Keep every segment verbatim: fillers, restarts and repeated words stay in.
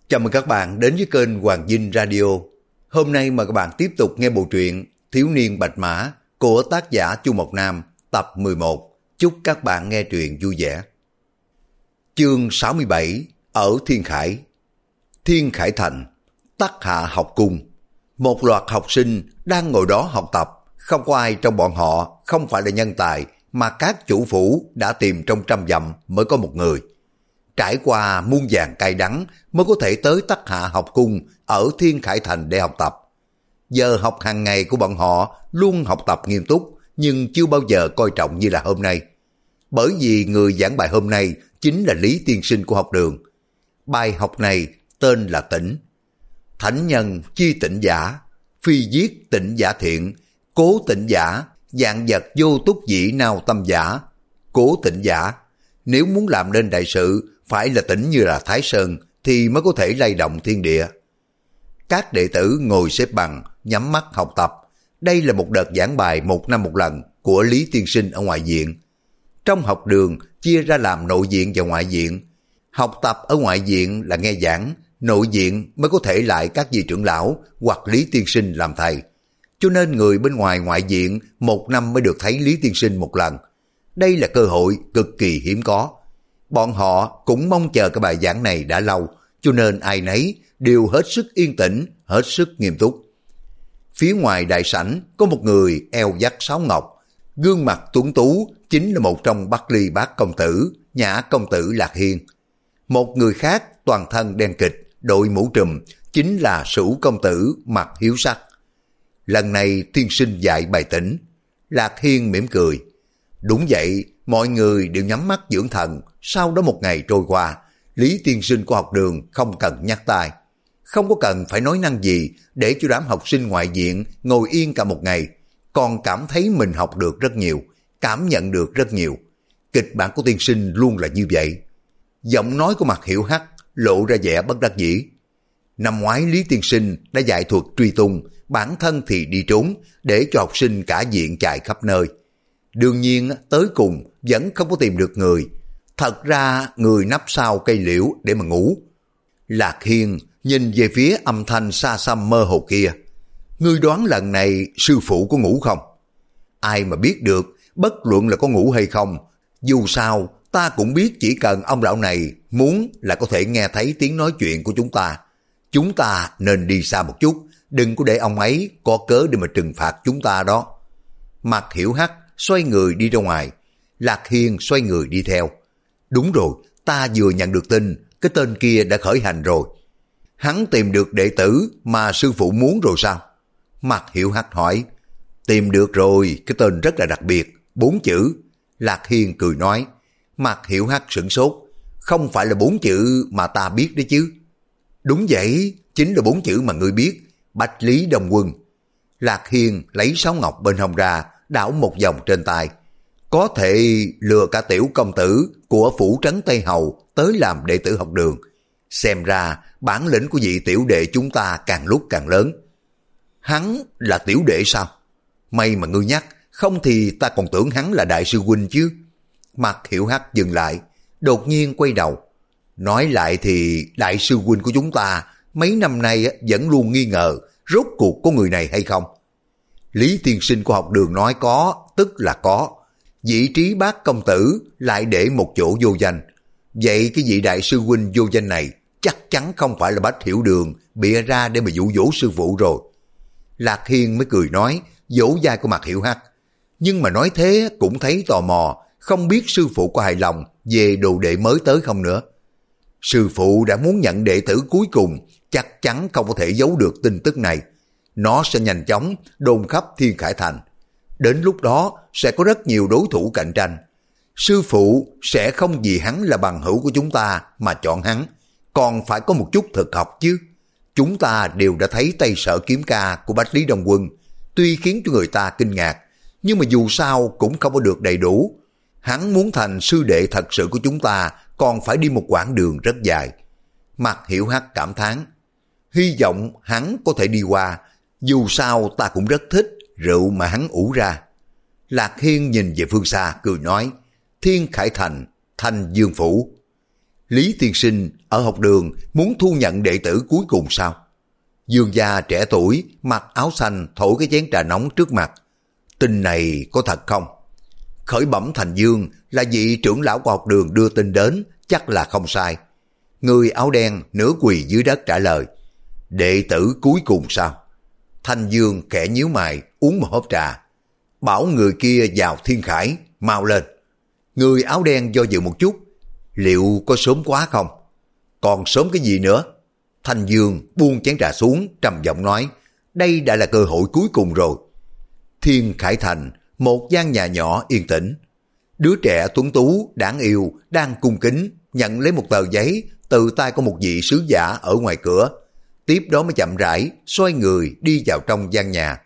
Chào mừng các bạn đến với kênh Hoàng Dinh Radio. Hôm nay mời các bạn tiếp tục nghe bộ truyện Thiếu niên Bạch Mã của tác giả Chu Mộc Nam tập mười một. Chúc các bạn nghe truyện vui vẻ. Chương sáu mươi bảy. Ở Thiên Khải. Thiên Khải Thành, Tắc Hạ học cung. Một loạt học sinh đang ngồi đó học tập. Không có ai trong bọn họ không phải là nhân tài, mà các chủ phủ đã tìm trong trăm dặm mới có một người. Trải qua muôn vàn cay đắng mới có thể tới Tắc Hạ học cung ở Thiên Khải Thành để học tập. Giờ học hàng ngày của bọn họ luôn học tập nghiêm túc, nhưng chưa bao giờ coi trọng như là hôm nay. Bởi vì người giảng bài hôm nay chính là Lý Tiên Sinh của học đường. Bài học này tên là Tĩnh. Thánh nhân chi tĩnh giả, phi giết tĩnh giả thiện, cố tĩnh giả, dạng vật vô túc dĩ nào tâm giả, cố tĩnh giả. Nếu muốn làm nên đại sự, phải là tĩnh như là Thái Sơn thì mới có thể lay động thiên địa. Các đệ tử ngồi xếp bằng, nhắm mắt học tập. Đây là một đợt giảng bài một năm một lần của Lý Tiên Sinh ở ngoại viện. Trong học đường chia ra làm nội viện và ngoại viện. Học tập ở ngoại viện là nghe giảng, nội viện mới có thể lại các vị trưởng lão hoặc Lý Tiên Sinh làm thầy. Cho nên người bên ngoài ngoại viện một năm mới được thấy Lý Tiên Sinh một lần. Đây là cơ hội cực kỳ hiếm có. Bọn họ cũng mong chờ cái bài giảng này đã lâu, cho nên ai nấy đều hết sức yên tĩnh, hết sức nghiêm túc. Phía ngoài đại sảnh có một người eo dắt sáo ngọc, gương mặt tuấn tú, chính là một trong Bắc Ly bát công tử, Nhã công tử Lạc Hiên. Một người khác toàn thân đen kịch, đội mũ trùm, chính là Sửu công tử Mặt Hiếu Sắc. Lần này tiên sinh dạy bài Tĩnh. Lạc Hiên mỉm cười. Đúng vậy, mọi người đều nhắm mắt dưỡng thần. Sau đó một ngày trôi qua, Lý Tiên Sinh của học đường không cần nhắc tai. Không có cần phải nói năng gì để cho đám học sinh ngoại viện ngồi yên cả một ngày, còn cảm thấy mình học được rất nhiều, cảm nhận được rất nhiều. Kịch bản của tiên sinh luôn là như vậy. Giọng nói của Mặt Hiểu Hắc lộ ra vẻ bất đắc dĩ. Năm ngoái Lý Tiên Sinh đã dạy thuật truy tung, bản thân thì đi trốn để cho học sinh cả viện chạy khắp nơi. Đương nhiên tới cùng vẫn không có tìm được người. Thật ra người nấp sau cây liễu để mà ngủ. Lạc Hiên nhìn về phía âm thanh xa xăm mơ hồ kia. Ngươi đoán lần này sư phụ có ngủ không? Ai mà biết được, bất luận là có ngủ hay không. Dù sao ta cũng biết chỉ cần ông lão này muốn là có thể nghe thấy tiếng nói chuyện của chúng ta. Chúng ta nên đi xa một chút, đừng có để ông ấy có cớ để mà trừng phạt chúng ta đó. Mặt Hiểu Hắc xoay người đi ra ngoài. Lạc Hiên xoay người đi theo. Đúng rồi, ta vừa nhận được tin, cái tên kia đã khởi hành rồi. Hắn tìm được đệ tử mà sư phụ muốn rồi sao? Mặt Hiểu Hắc hỏi. Tìm được rồi, cái tên rất là đặc biệt, bốn chữ. Lạc Hiên cười nói. Mặt Hiểu Hắc sửng sốt. Không phải là bốn chữ mà ta biết đấy chứ. Đúng vậy, chính là bốn chữ mà ngươi biết, Bách Lý Đông Quân. Lạc Hiên lấy sáo ngọc bên hông ra, đảo một vòng trên tay. Có thể lừa cả tiểu công tử của phủ trấn Tây Hầu tới làm đệ tử học đường. Xem ra bản lĩnh của vị tiểu đệ chúng ta càng lúc càng lớn. Hắn là tiểu đệ sao? May mà ngươi nhắc, không thì ta còn tưởng hắn là đại sư huynh chứ. Mặt Hiểu Hắc dừng lại, đột nhiên quay đầu. Nói lại thì đại sư huynh của chúng ta mấy năm nay vẫn luôn nghi ngờ rốt cuộc có người này hay không. Lý Tiên Sinh của học đường nói có, tức là có. Vị trí bác công tử lại để một chỗ vô danh. Vậy cái vị đại sư huynh vô danh này chắc chắn không phải là Bách Hiểu Đường bịa ra để mà dụ dỗ sư phụ rồi. Lạc Hiên mới cười nói, vỗ vai của Mặt Hiểu Hắc. Nhưng mà nói thế cũng thấy tò mò, không biết sư phụ có hài lòng về đồ đệ mới tới không nữa. Sư phụ đã muốn nhận đệ tử cuối cùng, chắc chắn không có thể giấu được tin tức này. Nó sẽ nhanh chóng đồn khắp Thiên Khải Thành. Đến lúc đó sẽ có rất nhiều đối thủ cạnh tranh. Sư phụ sẽ không vì hắn là bằng hữu của chúng ta mà chọn hắn, còn phải có một chút thực học chứ. Chúng ta đều đã thấy tay sở kiếm ca của Bách Lý Đông Quân, tuy khiến cho người ta kinh ngạc, nhưng mà dù sao cũng không có được đầy đủ. Hắn muốn thành sư đệ thật sự của chúng ta còn phải đi một quãng đường rất dài. Mặt Hiểu Hắc cảm thán, hy vọng hắn có thể đi qua, dù sao ta cũng rất thích rượu mà hắn ủ ra. Lạc Hiên nhìn về phương xa cười nói, Thiên Khải Thành, Thanh Dương Phủ. Lý tiên sinh ở học đường muốn thu nhận đệ tử cuối cùng sao? Dương gia trẻ tuổi, mặc áo xanh thổi cái chén trà nóng trước mặt. Tin này có thật không? Khởi bẩm Thành Dương là vị trưởng lão của học đường đưa tin đến, chắc là không sai. Người áo đen nửa quỳ dưới đất trả lời. Đệ tử cuối cùng sao? Thành Dương khẽ nhíu mày uống một hớp trà. Bảo người kia vào thiên khải, mau lên. Người áo đen do dự một chút. Liệu có sớm quá không? Còn sớm cái gì nữa? Thành Dương buông chén trà xuống, trầm giọng nói, đây đã là cơ hội cuối cùng rồi. Thiên Khải Thành, một gian nhà nhỏ yên tĩnh. Đứa trẻ tuấn tú, đáng yêu, đang cung kính, nhận lấy một tờ giấy từ tay của một vị sứ giả ở ngoài cửa. Tiếp đó mới chậm rãi, xoay người đi vào trong gian nhà.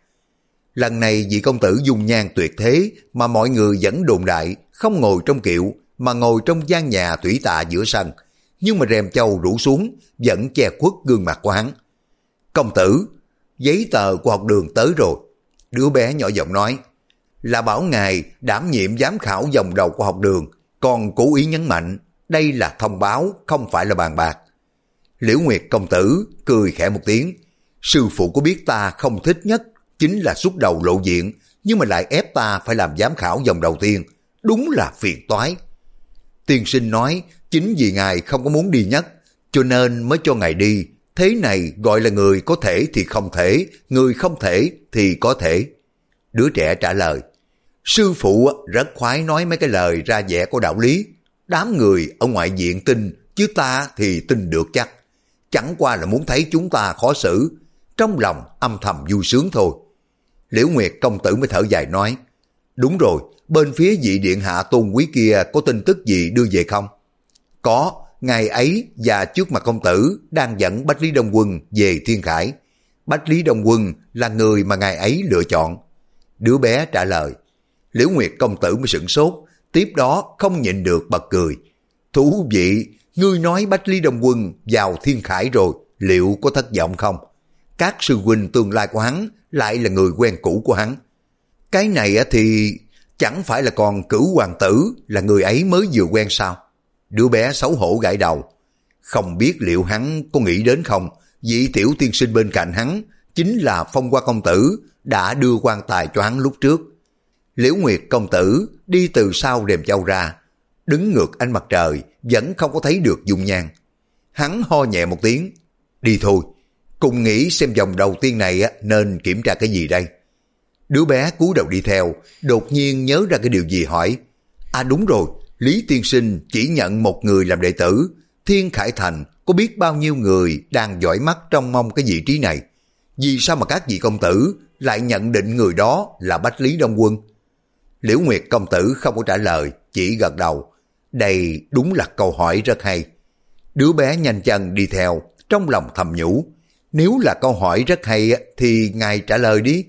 Lần này vị công tử dung nhan tuyệt thế mà mọi người vẫn đồn đại, không ngồi trong kiệu, mà ngồi trong gian nhà thủy tạ giữa sân. Nhưng mà rèm châu rủ xuống, vẫn che khuất gương mặt của hắn. Công tử, giấy tờ của học đường tới rồi. Đứa bé nhỏ giọng nói, là bảo ngài đảm nhiệm giám khảo vòng đầu của học đường, còn cố ý nhấn mạnh, đây là thông báo, không phải là bàn bạc. Liễu Nguyệt công tử cười khẽ một tiếng, sư phụ có biết ta không thích nhất chính là xuất đầu lộ diện, nhưng mà lại ép ta phải làm giám khảo vòng đầu tiên, đúng là phiền toái. Tiên sinh nói, chính vì ngài không có muốn đi nhất, cho nên mới cho ngài đi. Thế này gọi là người có thể thì không thể, người không thể thì có thể. Đứa trẻ trả lời, sư phụ rất khoái nói mấy cái lời ra vẻ của đạo lý. Đám người ở ngoại viện tin, chứ ta thì tin được chắc. Chẳng qua là muốn thấy chúng ta khó xử, trong lòng âm thầm vui sướng thôi. Liễu Nguyệt công tử mới thở dài nói, đúng rồi, bên phía vị điện hạ tôn quý kia có tin tức gì đưa về không? Có, ngày ấy và trước mặt công tử đang dẫn Bách Lý Đông Quân về Thiên Khải. Bách Lý Đông Quân là người mà ngày ấy lựa chọn. Đứa bé trả lời. Liễu Nguyệt công tử mới sửng sốt, tiếp đó không nhịn được bật cười. Thú vị, ngươi nói Bách Lý Đông Quân vào Thiên Khải rồi, liệu có thất vọng không? Các sư huynh tương lai của hắn lại là người quen cũ của hắn. Cái này thì chẳng phải là còn Cửu hoàng tử là người ấy mới vừa quen sao? Đứa bé xấu hổ gãi đầu. Không biết liệu hắn có nghĩ đến không, vị tiểu tiên sinh bên cạnh hắn chính là Phong Hoa công tử đã đưa quan tài cho hắn lúc trước. Liễu Nguyệt công tử đi từ sau rèm châu ra, đứng ngược ánh mặt trời, vẫn không có thấy được dung nhan. Hắn ho nhẹ một tiếng, đi thôi, cùng nghĩ xem vòng đầu tiên này nên kiểm tra cái gì đây. Đứa bé cúi đầu đi theo, đột nhiên nhớ ra cái điều gì hỏi. À đúng rồi, Lý tiên sinh chỉ nhận một người làm đệ tử, Thiên Khải Thành có biết bao nhiêu người đang dõi mắt trông mong cái vị trí này. Vì sao mà các vị công tử lại nhận định người đó là Bách Lý Đông Quân? Liễu Nguyệt công tử không có trả lời, chỉ gật đầu. Đây đúng là câu hỏi rất hay. Đứa bé nhanh chân đi theo, trong lòng thầm nhủ. Nếu là câu hỏi rất hay thì ngài trả lời đi.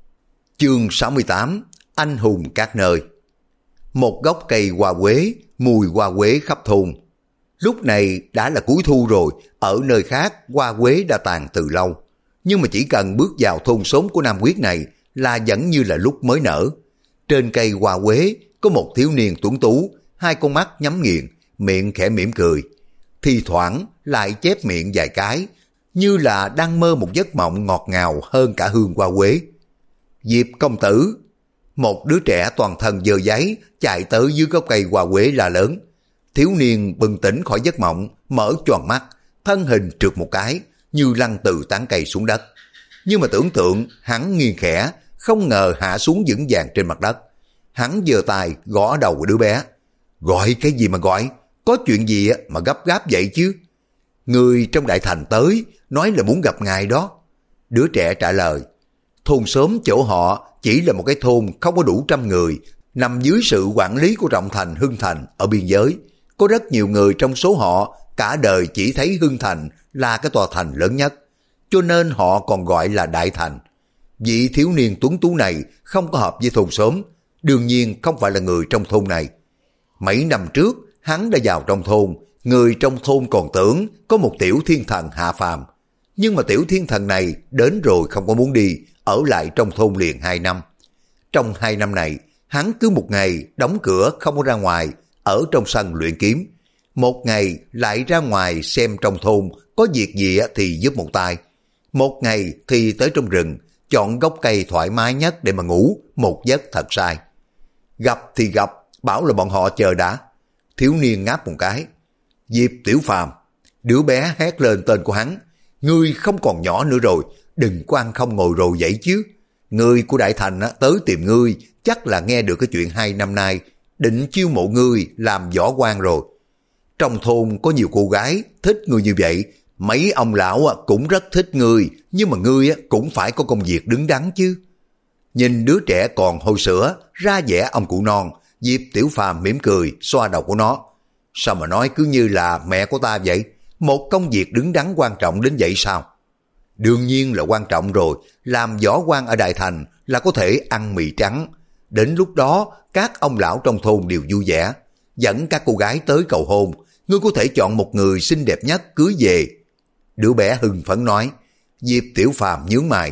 Chương sáu mươi tám, anh hùng các nơi. Một gốc cây hoa quế, mùi hoa quế khắp thôn. Lúc này đã là cuối thu rồi, ở nơi khác hoa quế đã tàn từ lâu. Nhưng mà chỉ cần bước vào thôn xóm của Nam Quyết này là vẫn như là lúc mới nở. Trên cây hoa quế có một thiếu niên tuấn tú, hai con mắt nhắm nghiền, miệng khẽ mỉm cười. Thì thoảng lại chép miệng vài cái, như là đang mơ một giấc mộng ngọt ngào hơn cả hương hoa quế. Diệp công tử, một đứa trẻ toàn thân dơ giấy chạy tới dưới gốc cây hoa quế la lớn. Thiếu niên bừng tỉnh khỏi giấc mộng, mở choàng mắt, thân hình trượt một cái, như lăn từ tán cây xuống đất. Nhưng mà tưởng tượng hắn nghiêng khẽ, không ngờ hạ xuống vững vàng trên mặt đất. Hắn giơ tay gõ đầu của đứa bé. Gọi cái gì mà gọi? Có chuyện gì mà gấp gáp vậy chứ? Người trong đại thành tới, nói là muốn gặp ngài đó. Đứa trẻ trả lời. Thôn xóm chỗ họ chỉ là một cái thôn không có đủ trăm người, nằm dưới sự quản lý của Trọng Thành Hưng Thành ở biên giới. Có rất nhiều người trong số họ cả đời chỉ thấy Hưng Thành là cái tòa thành lớn nhất, cho nên họ còn gọi là Đại Thành. Vị thiếu niên tuấn tú này không có hợp với thôn xóm, đương nhiên không phải là người trong thôn này. Mấy năm trước hắn đã vào trong thôn, người trong thôn còn tưởng có một tiểu thiên thần hạ phàm. Nhưng mà tiểu thiên thần này đến rồi không có muốn đi, ở lại trong thôn liền hai năm. Trong hai năm này, hắn cứ một ngày đóng cửa không có ra ngoài, ở trong sân luyện kiếm. một ngày lại ra ngoài xem trong thôn có việc gì thì giúp một tay, một ngày thì tới trong rừng, chọn gốc cây thoải mái nhất để mà ngủ một giấc thật sai. Gặp thì gặp, bảo là bọn họ chờ đã. Thiếu niên ngáp một cái. Diệp Tiểu Phàm. Đứa bé hét lên tên của hắn. Ngươi không còn nhỏ nữa rồi, đừng có ăn không ngồi rồi vậy chứ. Người của Đại Thành tới tìm ngươi, chắc là nghe được cái chuyện hai năm nay, định chiêu mộ ngươi làm võ quan rồi. Trong thôn có nhiều cô gái thích ngươi như vậy, mấy ông lão cũng rất thích ngươi, nhưng mà ngươi cũng phải có công việc đứng đắn chứ. Nhìn đứa trẻ còn hôi sữa, ra vẻ ông cụ non, Diệp Tiểu Phàm mỉm cười, xoa đầu của nó. Sao mà nói cứ như là mẹ của ta vậy? Một công việc đứng đắn quan trọng đến vậy sao? Đương nhiên là quan trọng rồi, làm võ quan ở Đại Thành là có thể ăn mì trắng. Đến lúc đó, các ông lão trong thôn đều vui vẻ, dẫn các cô gái tới cầu hôn, ngươi có thể chọn một người xinh đẹp nhất cưới về. Đứa bé hưng phấn nói. Diệp Tiểu Phàm nhướng mày.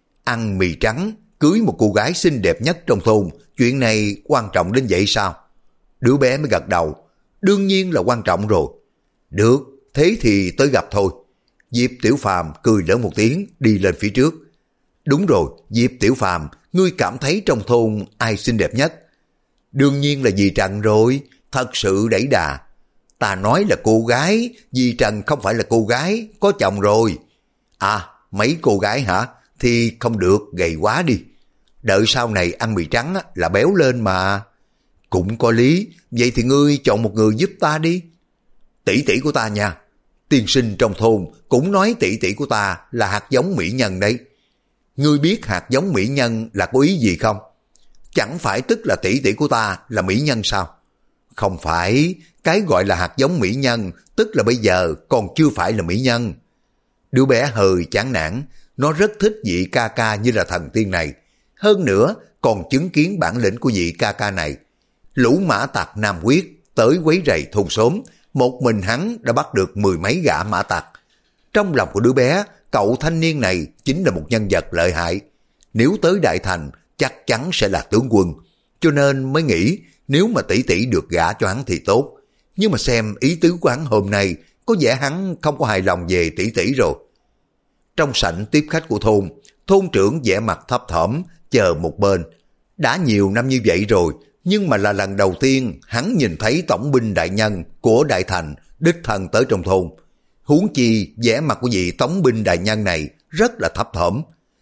Ăn mì trắng, cưới một cô gái xinh đẹp nhất trong thôn, chuyện này quan trọng đến vậy sao? Đứa bé mới gật đầu. Đương nhiên là quan trọng rồi. Được, thế thì tới gặp thôi. Diệp Tiểu Phàm cười lớn một tiếng, đi lên phía trước. Đúng rồi, Diệp Tiểu Phàm, ngươi cảm thấy trong thôn ai xinh đẹp nhất? Đương nhiên là dì Trần rồi, thật sự đẩy đà. Ta nói là cô gái, dì Trần không phải là cô gái, có chồng rồi. À, mấy cô gái hả? Thì không được, gầy quá đi. Đợi sau này ăn mì trắng là béo lên mà. Cũng có lý, vậy thì ngươi chọn một người giúp ta đi. Tỷ tỷ của ta nha. Tiên sinh trong thôn cũng nói tỷ tỷ của ta là hạt giống mỹ nhân đấy. Ngươi biết hạt giống mỹ nhân là có ý gì không? Chẳng phải tức là tỷ tỷ của ta là mỹ nhân sao? Không phải, cái gọi là hạt giống mỹ nhân tức là bây giờ còn chưa phải là mỹ nhân. Đứa bé hơi chán nản, nó rất thích vị ca ca như là thần tiên này. Hơn nữa còn chứng kiến bản lĩnh của vị ca ca này. Lũ mã tặc Nam Quyết tới quấy rầy thôn xóm, một mình hắn đã bắt được mười mấy gã mã tặc. Trong lòng của đứa bé, cậu thanh niên này chính là một nhân vật lợi hại. Nếu tới Đại Thành chắc chắn sẽ là tướng quân, cho nên mới nghĩ nếu mà tỷ tỷ được gả cho hắn thì tốt. Nhưng mà xem ý tứ của hắn hôm nay, có vẻ hắn không có hài lòng về tỷ tỷ rồi. Trong sảnh tiếp khách của thôn, thôn trưởng vẻ mặt thấp thỏm chờ một bên. Đã nhiều năm như vậy rồi, nhưng mà là lần đầu tiên hắn nhìn thấy tổng binh đại nhân của Đại Thành đích thân tới trong thôn. Huống chi vẻ mặt của vị tổng binh đại nhân này rất là thấp thỏm.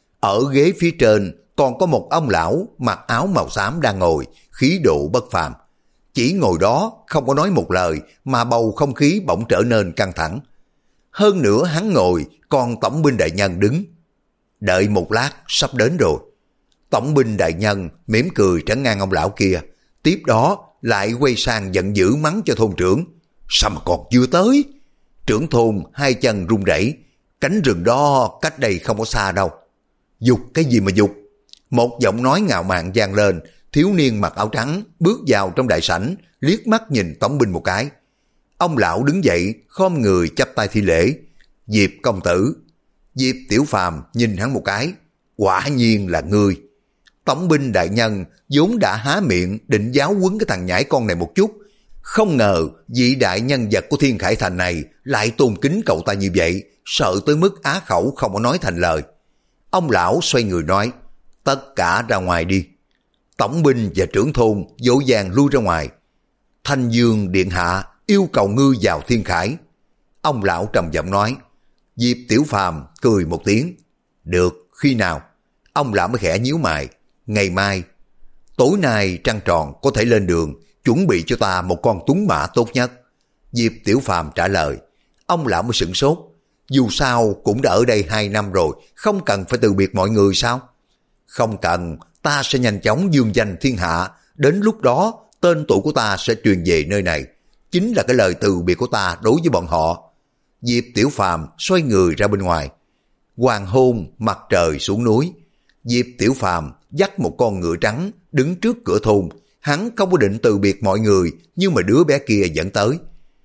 Ở ghế phía trên còn có một ông lão mặc áo màu xám đang ngồi, khí độ bất phàm. Chỉ ngồi đó không có nói một lời mà bầu không khí bỗng trở nên căng thẳng. Hơn nữa hắn ngồi, còn tổng binh đại nhân đứng. Đợi một lát, sắp đến rồi. Tổng binh đại nhân mỉm cười trấn ngang ông lão kia, tiếp đó lại quay sang giận dữ mắng cho thôn trưởng. Sao mà còn chưa tới? Trưởng thôn hai chân run rẩy, cánh rừng đó cách đây không có xa đâu. Dục cái gì mà dục? Một giọng nói ngạo mạn vang lên, thiếu niên mặc áo trắng bước vào trong đại sảnh, liếc mắt nhìn tổng binh một cái. Ông lão đứng dậy, khom người chắp tay thi lễ. Diệp công tử. Diệp Tiểu Phàm nhìn hắn một cái. Quả nhiên là ngươi. Tổng binh đại nhân vốn đã há miệng định giáo huấn cái thằng nhãi con này một chút. Không ngờ vị đại nhân vật của Thiên Khải Thành này lại tôn kính cậu ta như vậy, sợ tới mức á khẩu không có nói thành lời. Ông lão xoay người nói, tất cả ra ngoài đi. Tổng binh và trưởng thôn dỗ dàng lui ra ngoài. Thanh Dương điện hạ yêu cầu ngươi vào Thiên Khải. Ông lão trầm giọng nói. Diệp Tiểu Phàm cười một tiếng. Được, khi nào? Ông lão mới khẽ nhíu mày. Ngày mai. Tối nay trăng tròn có thể lên đường, chuẩn bị cho ta một con tuấn mã tốt nhất. Diệp Tiểu Phàm trả lời. Ông lão mới sửng sốt. Dù sao cũng đã ở đây hai năm rồi, không cần phải từ biệt mọi người sao? Không cần, ta sẽ nhanh chóng dương danh thiên hạ, đến lúc đó tên tuổi của ta sẽ truyền về nơi này. Chính là cái lời từ biệt của ta đối với bọn họ. Diệp Tiểu Phàm xoay người ra bên ngoài. Hoàng hôn, mặt trời xuống núi. Diệp Tiểu Phàm dắt một con ngựa trắng đứng trước cửa thôn. Hắn không có định từ biệt mọi người, nhưng mà đứa bé kia dẫn tới.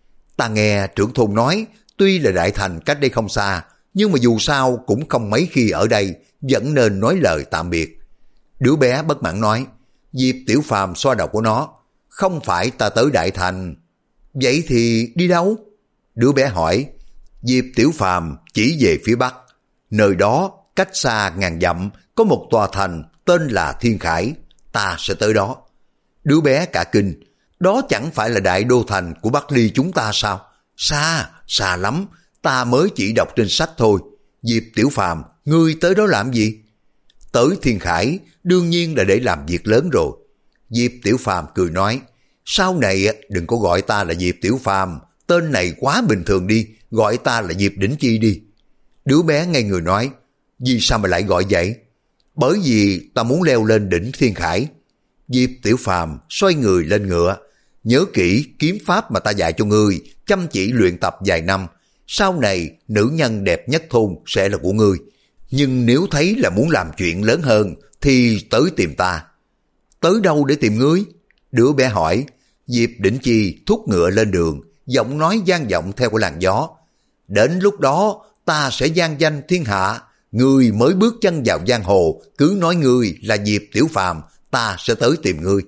Ta nghe trưởng thôn nói, tuy là Đại Thành cách đây không xa, nhưng mà dù sao cũng không mấy khi ở đây, vẫn nên nói lời tạm biệt. Đứa bé bất mãn nói. Diệp Tiểu Phàm xoa đầu của nó. Không phải ta tới Đại Thành. Vậy thì đi đâu? Đứa bé hỏi. Diệp Tiểu Phàm chỉ về phía bắc. Nơi đó cách xa ngàn dặm có một tòa thành tên là Thiên Khải. Ta sẽ tới đó. Đứa bé cả kinh. Đó chẳng phải là đại đô thành của Bắc Ly chúng ta sao? Xa, xa lắm. Ta mới chỉ đọc trên sách thôi. Diệp Tiểu Phàm, ngươi tới đó làm gì? Tới Thiên Khải đương nhiên là để làm việc lớn rồi. Diệp Tiểu Phàm cười nói. Sau này đừng có gọi ta là Diệp Tiểu Phàm, tên này quá bình thường đi, gọi ta là Diệp Đỉnh Chi đi. Đứa bé ngây người nói. Vì sao mà lại gọi vậy? Bởi vì ta muốn leo lên đỉnh Thiên Khải. Diệp Tiểu Phàm xoay người lên ngựa. Nhớ kỹ kiếm pháp mà ta dạy cho ngươi, chăm chỉ luyện tập vài năm. Sau này nữ nhân đẹp nhất thôn sẽ là của ngươi. Nhưng nếu thấy là muốn làm chuyện lớn hơn thì tới tìm ta. Tới đâu để tìm ngươi? Đứa bé hỏi. Diệp Đỉnh Chi thúc ngựa lên đường, giọng nói vang vọng theo cái làn gió. Đến lúc đó ta sẽ vang danh thiên hạ. Ngươi mới bước chân vào giang hồ, cứ nói ngươi là Diệp Tiểu Phàm, ta sẽ tới tìm ngươi.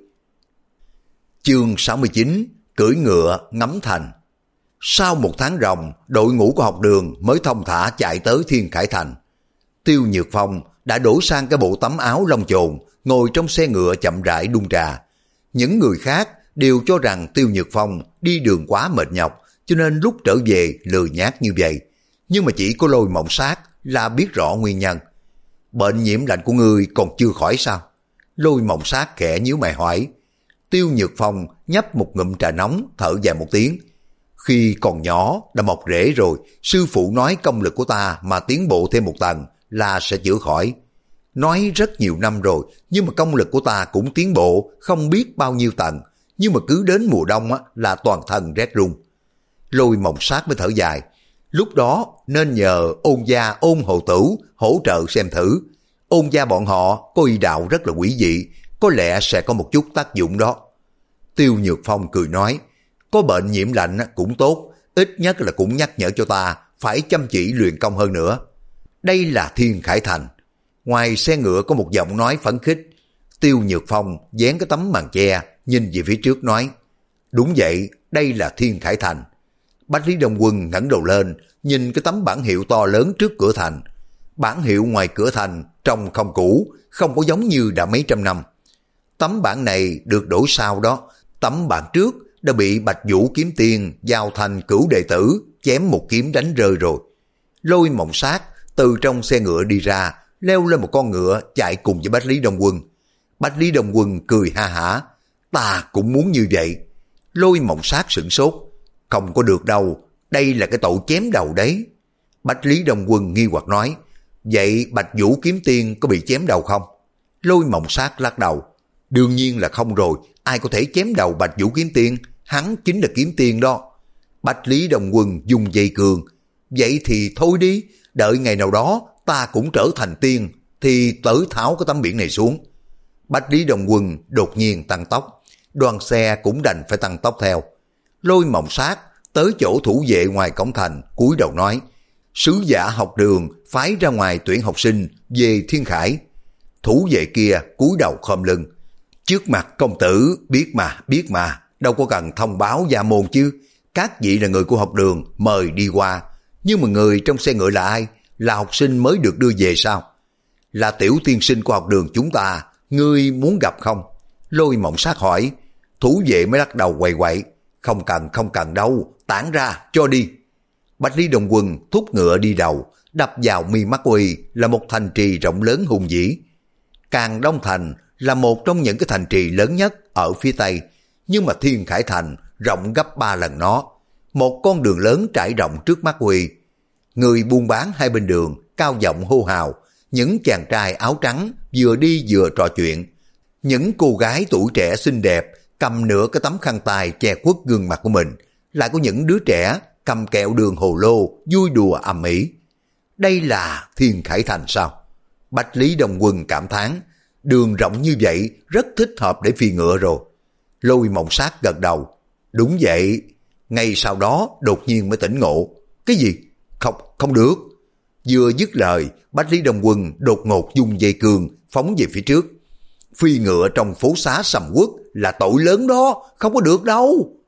Chương sáu mươi chín, cưỡi ngựa ngắm thành. Sau một tháng ròng, đội ngũ của học đường mới thông thả chạy tới Thiên Khải Thành. Tiêu Nhược Phong đã đổi sang cái bộ tấm áo lông chồn, ngồi trong xe ngựa chậm rãi đun trà. Những người khác đều cho rằng Tiêu Nhược Phong đi đường quá mệt nhọc, cho nên lúc trở về lười nhác như vậy. Nhưng mà chỉ có Lôi Mộng Sát là biết rõ nguyên nhân. Bệnh nhiễm lạnh của ngươi còn chưa khỏi sao? Lôi Mộng Sát khẽ nhíu mày hỏi. Tiêu Nhược Phong nhấp một ngụm trà nóng, thở dài một tiếng. Khi còn nhỏ đã mọc rễ rồi, sư phụ nói công lực của ta mà tiến bộ thêm một tầng là sẽ chữa khỏi. Nói rất nhiều năm rồi, nhưng mà công lực của ta cũng tiến bộ không biết bao nhiêu tầng, nhưng mà cứ đến mùa đông á, là toàn thân rét run. Lôi Mộng Sát mới thở dài. Lúc đó nên nhờ Ôn gia Ôn Hầu Tử hỗ trợ xem thử. Ôn gia bọn họ có y đạo rất là quỷ dị, có lẽ sẽ có một chút tác dụng đó. Tiêu Nhược Phong cười nói. Có bệnh nhiễm lạnh cũng tốt, ít nhất là cũng nhắc nhở cho ta phải chăm chỉ luyện công hơn nữa. Đây là Thiên Khải Thành. Ngoài xe ngựa có một giọng nói phấn khích. Tiêu Nhược Phong dán cái tấm màn che, nhìn về phía trước nói. Đúng vậy, đây là Thiên Khải Thành. Bách Lý Đông Quân ngẩng đầu lên, nhìn cái tấm bảng hiệu to lớn trước cửa thành. Bảng hiệu ngoài cửa thành trông không cũ, không có giống như đã mấy trăm năm. Tấm bảng này được đổi sau đó, tấm bảng trước đã bị Bạch Vũ kiếm tiên giao thành cửu đệ tử chém một kiếm đánh rơi rồi. Lôi Mộng Sát từ trong xe ngựa đi ra, leo lên một con ngựa chạy cùng với Bách Lý Đông Quân. Bách Lý Đông Quân cười ha hả. Ta cũng muốn như vậy. Lôi Mộng Sát sửng sốt. Không có được đâu, đây là cái tội chém đầu đấy. Bách Lý Đông Quân nghi hoặc nói. Vậy Bạch Vũ kiếm tiên có bị chém đầu không? Lôi Mộng Sát lắc đầu. Đương nhiên là không rồi, ai có thể chém đầu Bạch Vũ kiếm tiên, hắn chính là kiếm tiên đó. Bách Lý Đông Quân dùng dây cương. Vậy thì thôi đi, đợi ngày nào đó ta cũng trở thành tiên, thì tới tháo cái tấm biển này xuống. Bách Lý Đông Quân đột nhiên tăng tốc, đoàn xe cũng đành phải tăng tốc theo. Lôi Mộng Sát tới chỗ thủ vệ ngoài cổng thành, cúi đầu nói. Sứ giả học đường phái ra ngoài tuyển học sinh về Thiên Khải. Thủ vệ kia cúi đầu khom lưng. Trước mặt công tử, biết mà, biết mà, đâu có cần thông báo gia môn chứ. Các vị là người của học đường, mời đi qua. Nhưng mà người trong xe ngựa là ai? Là học sinh mới được đưa về sao? Là tiểu tiên sinh của học đường chúng ta, ngươi muốn gặp không? Lôi Mộng Sát hỏi. Thủ vệ mới lắc đầu quậy quậy. Không cần, không cần đâu, tản ra, cho đi. Bách Lý Đông Quân thúc ngựa đi đầu, đập vào mi mắt uy là một thành trì rộng lớn hùng vĩ. Càng Đông Thành là một trong những cái thành trì lớn nhất ở phía Tây, nhưng mà Thiên Khải Thành rộng gấp ba lần nó. Một con đường lớn trải rộng trước mắt Huy. Người buôn bán hai bên đường cao giọng hô hào, những chàng trai áo trắng vừa đi vừa trò chuyện. Những cô gái tuổi trẻ xinh đẹp cầm nửa cái tấm khăn tài che khuất gương mặt của mình, lại có những đứa trẻ cầm kẹo đường hồ lô vui đùa ầm ĩ. Đây là Thiên Khải Thành sao? Bách Lý Đông Quân cảm thán, đường rộng như vậy rất thích hợp để phi ngựa rồi. Lôi Mộng Sát gật đầu, đúng vậy. Ngay sau đó đột nhiên mới tỉnh ngộ. Cái gì? Không, không được. Vừa dứt lời, Bách Lý Đông Quân đột ngột dùng dây cương phóng về phía trước. Phi ngựa trong phố xá sầm uất là tội lớn đó, không có được đâu.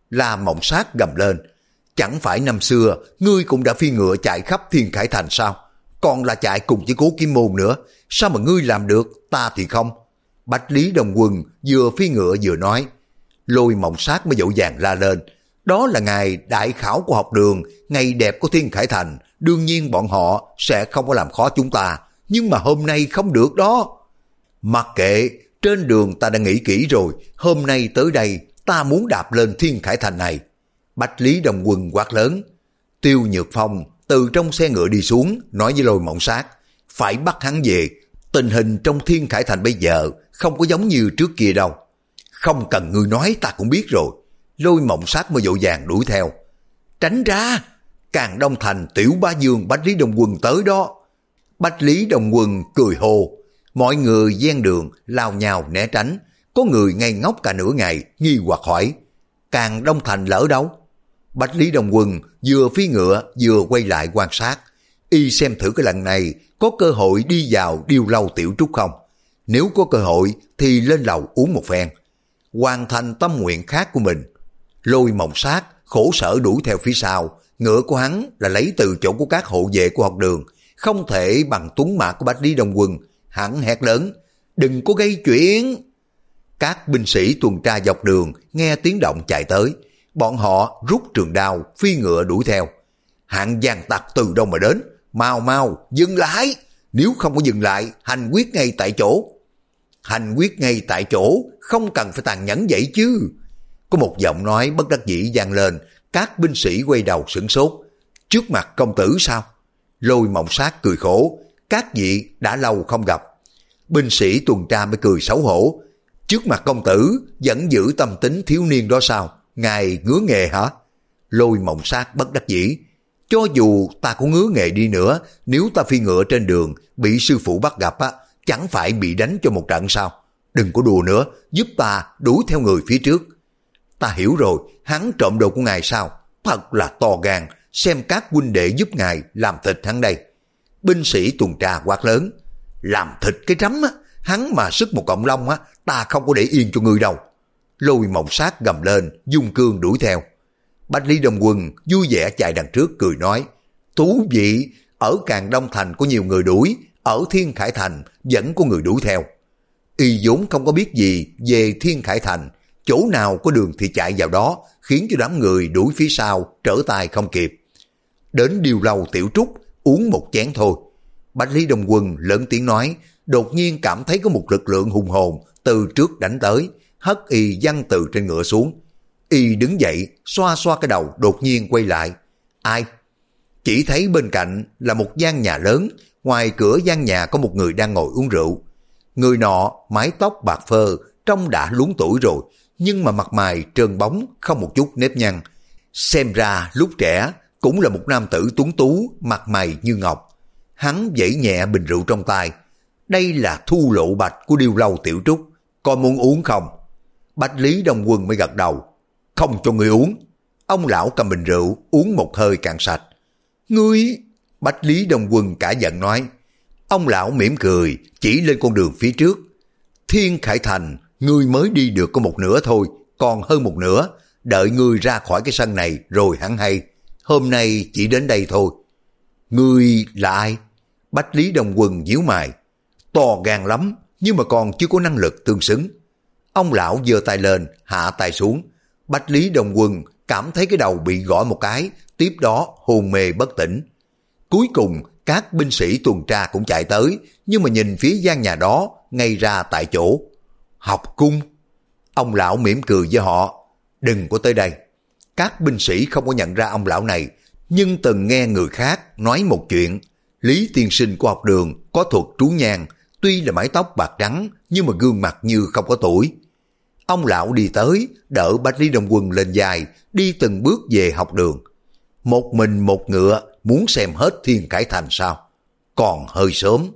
La Mộng Sát gầm lên. Chẳng phải năm xưa ngươi cũng đã phi ngựa chạy khắp Thiên Khải Thành sao? Còn là chạy cùng với Cố Kiếm Môn nữa. Sao mà ngươi làm được, ta thì không? Bách Lý Đông Quân vừa phi ngựa vừa nói. Lôi Mộng Sát mới dỗ dàng la lên. Đó là ngày đại khảo của học đường, ngày đẹp của Thiên Khải Thành. Đương nhiên bọn họ sẽ không có làm khó chúng ta. Nhưng mà hôm nay không được đó. Mặc kệ, trên đường ta đã nghĩ kỹ rồi. Hôm nay tới đây ta muốn đạp lên Thiên Khải Thành này. Bách Lý Đông Quân quát lớn. Tiêu Nhược Phong từ trong xe ngựa đi xuống, nói với Lôi Mộng Sát. Phải bắt hắn về. Tình hình trong Thiên Khải Thành bây giờ không có giống như trước kia đâu. Không cần ngươi nói ta cũng biết rồi. Lôi Mộng Sát mới vội vàng đuổi theo. Tránh ra! Càng Đông Thành tiểu bá vương Bách Lý Đông Quân tới đó. Bách Lý Đông Quân cười hồ. Mọi người gian đường lao nhào né tránh. Có người ngây ngốc cả nửa ngày, nghi hoặc hỏi. Càng Đông Thành lỡ đâu? Bách Lý Đông Quân vừa phi ngựa vừa quay lại quan sát. Y xem thử cái lần này có cơ hội đi vào Điêu Lâu Tiểu Trúc không? Nếu có cơ hội thì lên lầu uống một phen. Hoàn thành tâm nguyện khác của mình. Lôi Mộng Sát khổ sở đuổi theo phía sau. Ngựa của hắn là lấy từ chỗ của các hộ vệ của học đường. Không thể bằng tuấn mã của Bách Lý Đông Quân. Hắn hét lớn. Đừng có gây chuyện. Các binh sĩ tuần tra dọc đường nghe tiếng động chạy tới. Bọn họ rút trường đao, phi ngựa đuổi theo. Hạng giang tặc từ đâu mà đến? Mau mau, dừng lại! Nếu không có dừng lại, hành quyết ngay tại chỗ. Hành quyết ngay tại chỗ, không cần phải tàn nhẫn vậy chứ. Có một giọng nói bất đắc dĩ vang lên, các binh sĩ quay đầu sửng sốt. Trước mặt công tử sao? Lôi Mộng Sát cười khổ, các vị đã lâu không gặp. Binh sĩ tuần tra mới cười xấu hổ. Trước mặt công tử vẫn giữ tâm tính thiếu niên đó sao? Ngài ngứa nghề hả? Lôi Mộng Sát bất đắc dĩ. Cho dù ta có ngứa nghề đi nữa, nếu ta phi ngựa trên đường bị sư phụ bắt gặp á, chẳng phải bị đánh cho một trận sao? Đừng có đùa nữa, giúp ta đuổi theo người phía trước. Ta hiểu rồi, hắn trộm đồ của ngài sao? Thật là to gan, xem các huynh đệ giúp ngài làm thịt hắn đây. Binh sĩ tuần tra quát lớn. Làm thịt cái rắm á, hắn mà sức một cọng lông á, ta không có để yên cho ngươi đâu. Lôi Mộng Sát gầm lên, dung cương đuổi theo. Bách Lý Đông Quân vui vẻ chạy đằng trước cười nói. Thú vị, ở Càng Đông Thành có nhiều người đuổi, ở Thiên Khải Thành vẫn có người đuổi theo. Y vốn không có biết gì về Thiên Khải Thành, chỗ nào có đường thì chạy vào đó, khiến cho đám người đuổi phía sau trở tay không kịp. Đến Điêu Lâu Tiểu Trúc, uống một chén thôi. Bách Lý Đông Quân lớn tiếng nói, đột nhiên cảm thấy có một lực lượng hùng hồn từ trước đánh tới, hất Y văng từ trên ngựa xuống. Y đứng dậy, xoa xoa cái đầu, đột nhiên quay lại. Ai? Chỉ thấy bên cạnh là một gian nhà lớn, ngoài cửa gian nhà có một người đang ngồi uống rượu. Người nọ mái tóc bạc phơ, trông đã luống tuổi rồi, nhưng mà mặt mày trơn bóng, không một chút nếp nhăn. Xem ra lúc trẻ cũng là một nam tử tuấn tú, mặt mày như ngọc. Hắn vẫy nhẹ bình rượu trong tay. Đây là Thu Lộ Bạch của Điêu Lâu Tiểu Trúc, con muốn uống không? Bách Lý Đông Quân mới gật đầu. Không cho người uống. Ông lão cầm bình rượu uống một hơi cạn sạch. Ngươi... Bách Lý Đông Quân cả giận nói. Ông lão mỉm cười chỉ lên con đường phía trước. Thiên Khải Thành ngươi mới đi được có một nửa thôi, còn hơn một nửa. Đợi ngươi ra khỏi cái sân này rồi hẳn hay. Hôm nay chỉ đến đây thôi. Ngươi là ai? Bách Lý Đông Quân nhíu mày. To gan lắm, nhưng mà còn chưa có năng lực tương xứng. Ông lão giơ tay lên, hạ tay xuống. Bách Lý Đông Quân cảm thấy cái đầu bị gõ một cái, tiếp đó hôn mê bất tỉnh. Cuối cùng các binh sĩ tuần tra cũng chạy tới, nhưng mà nhìn phía gian nhà đó ngay ra tại chỗ. Học cung. Ông lão mỉm cười với họ. Đừng có tới đây. Các binh sĩ không có nhận ra ông lão này, nhưng từng nghe người khác nói một chuyện. Lý tiên sinh của học đường có thuật trú nhang, tuy là mái tóc bạc trắng nhưng mà gương mặt như không có tuổi. Ông lão đi tới, đỡ Bách Lý Đông Quân lên vai, đi từng bước về học đường. Một mình một ngựa, muốn xem hết Thiên Khải Thành sao? Còn hơi sớm.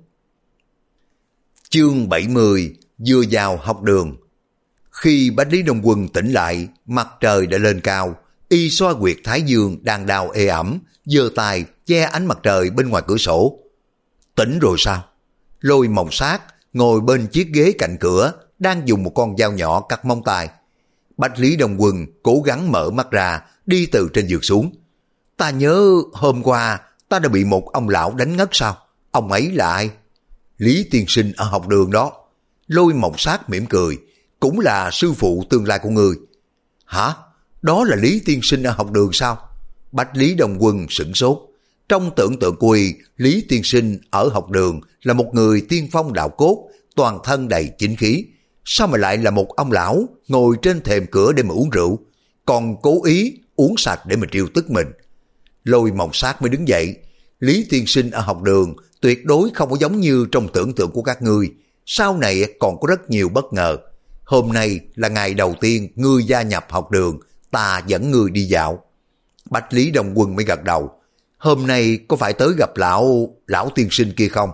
Chương bảy mươi, vừa vào học đường. Khi Bách Lý Đông Quân tỉnh lại, mặt trời đã lên cao, y xoa huyệt thái dương đang đau ê ẩm, giơ tay che ánh mặt trời bên ngoài cửa sổ. Tỉnh rồi sao? Lôi Mộng Sát ngồi bên chiếc ghế cạnh cửa, đang dùng một con dao nhỏ cắt móng tay. Bách Lý Đông Quân cố gắng mở mắt ra, đi từ trên giường xuống. Ta nhớ hôm qua ta đã bị một ông lão đánh ngất sao? Ông ấy là ai? Lý tiên sinh ở học đường đó. Lôi Mộng Sát mỉm cười, cũng là sư phụ tương lai của ngươi. Hả? Đó là Lý tiên sinh ở học đường sao? Bách Lý Đông Quân sửng sốt. Trong tưởng tượng của y, Lý tiên sinh ở học đường là một người tiên phong đạo cốt, toàn thân đầy chính khí. Sao mà lại là một ông lão ngồi trên thềm cửa để mà uống rượu, còn cố ý uống sạch để mà trêu tức mình? Lôi Mộng Sát mới đứng dậy. Lý tiên sinh ở học đường tuyệt đối không có giống như trong tưởng tượng của các ngươi. Sau này còn có rất nhiều bất ngờ. Hôm nay là ngày đầu tiên ngươi gia nhập học đường, ta dẫn ngươi đi dạo. Bách Lý Đông Quân mới gật đầu. Hôm nay có phải tới gặp lão lão tiên sinh kia không?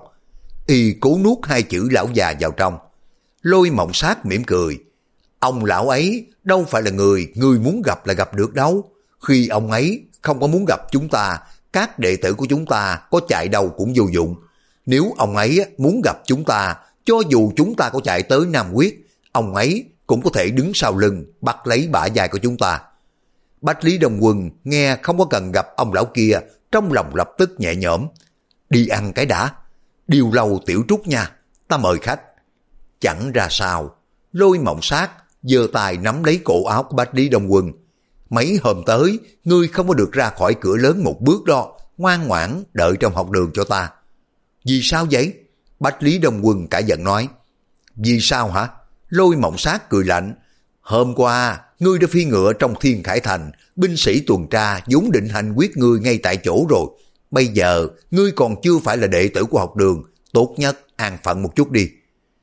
Y cố nuốt hai chữ lão già vào trong. Lôi Mộng Sát mỉm cười. Ông lão ấy đâu phải là người ngươi muốn gặp là gặp được đâu. Khi ông ấy không có muốn gặp chúng ta, các đệ tử của chúng ta có chạy đâu cũng vô dụng. Nếu ông ấy muốn gặp chúng ta, cho dù chúng ta có chạy tới Nam Quyết, ông ấy cũng có thể đứng sau lưng bắt lấy bả vai của chúng ta. Bách Lý Đông Quân nghe không có cần gặp ông lão kia, trong lòng lập tức nhẹ nhõm. Đi ăn cái đã, điều lầu tiểu trúc nha, ta mời khách. Chẳng ra sao, Lôi Mộng Sát giơ tay nắm lấy cổ áo của Bách Lý Đông Quân. Mấy hôm tới, ngươi không có được ra khỏi cửa lớn một bước đó, ngoan ngoãn đợi trong học đường cho ta. Vì sao vậy? Bách Lý Đông Quân cả giận nói. Vì sao hả? Lôi Mộng Sát cười lạnh. Hôm qua, ngươi đã phi ngựa trong Thiên Khải Thành, binh sĩ tuần tra vốn định hành quyết ngươi ngay tại chỗ rồi. Bây giờ, ngươi còn chưa phải là đệ tử của học đường, tốt nhất an phận một chút đi.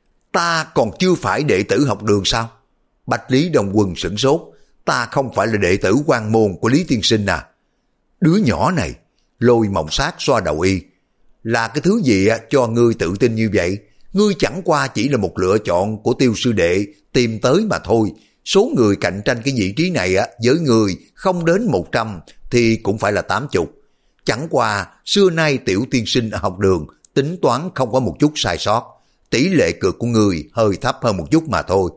Ta còn chưa phải đệ tử học đường sao? Bách Lý Đông Quân sửng sốt. Ta không phải là đệ tử quan môn của Lý tiên sinh à? Đứa nhỏ này, Lôi Mộng Sát xoa đầu y. Là cái thứ gì cho ngươi tự tin như vậy? Ngươi chẳng qua chỉ là một lựa chọn của Tiêu sư đệ tìm tới mà thôi. Số người cạnh tranh cái vị trí này với ngươi không đến một trăm thì cũng phải là tám chục. Chẳng qua xưa nay Tiểu tiên sinh ở học đường tính toán không có một chút sai sót. Tỷ lệ cược của ngươi hơi thấp hơn một chút mà thôi.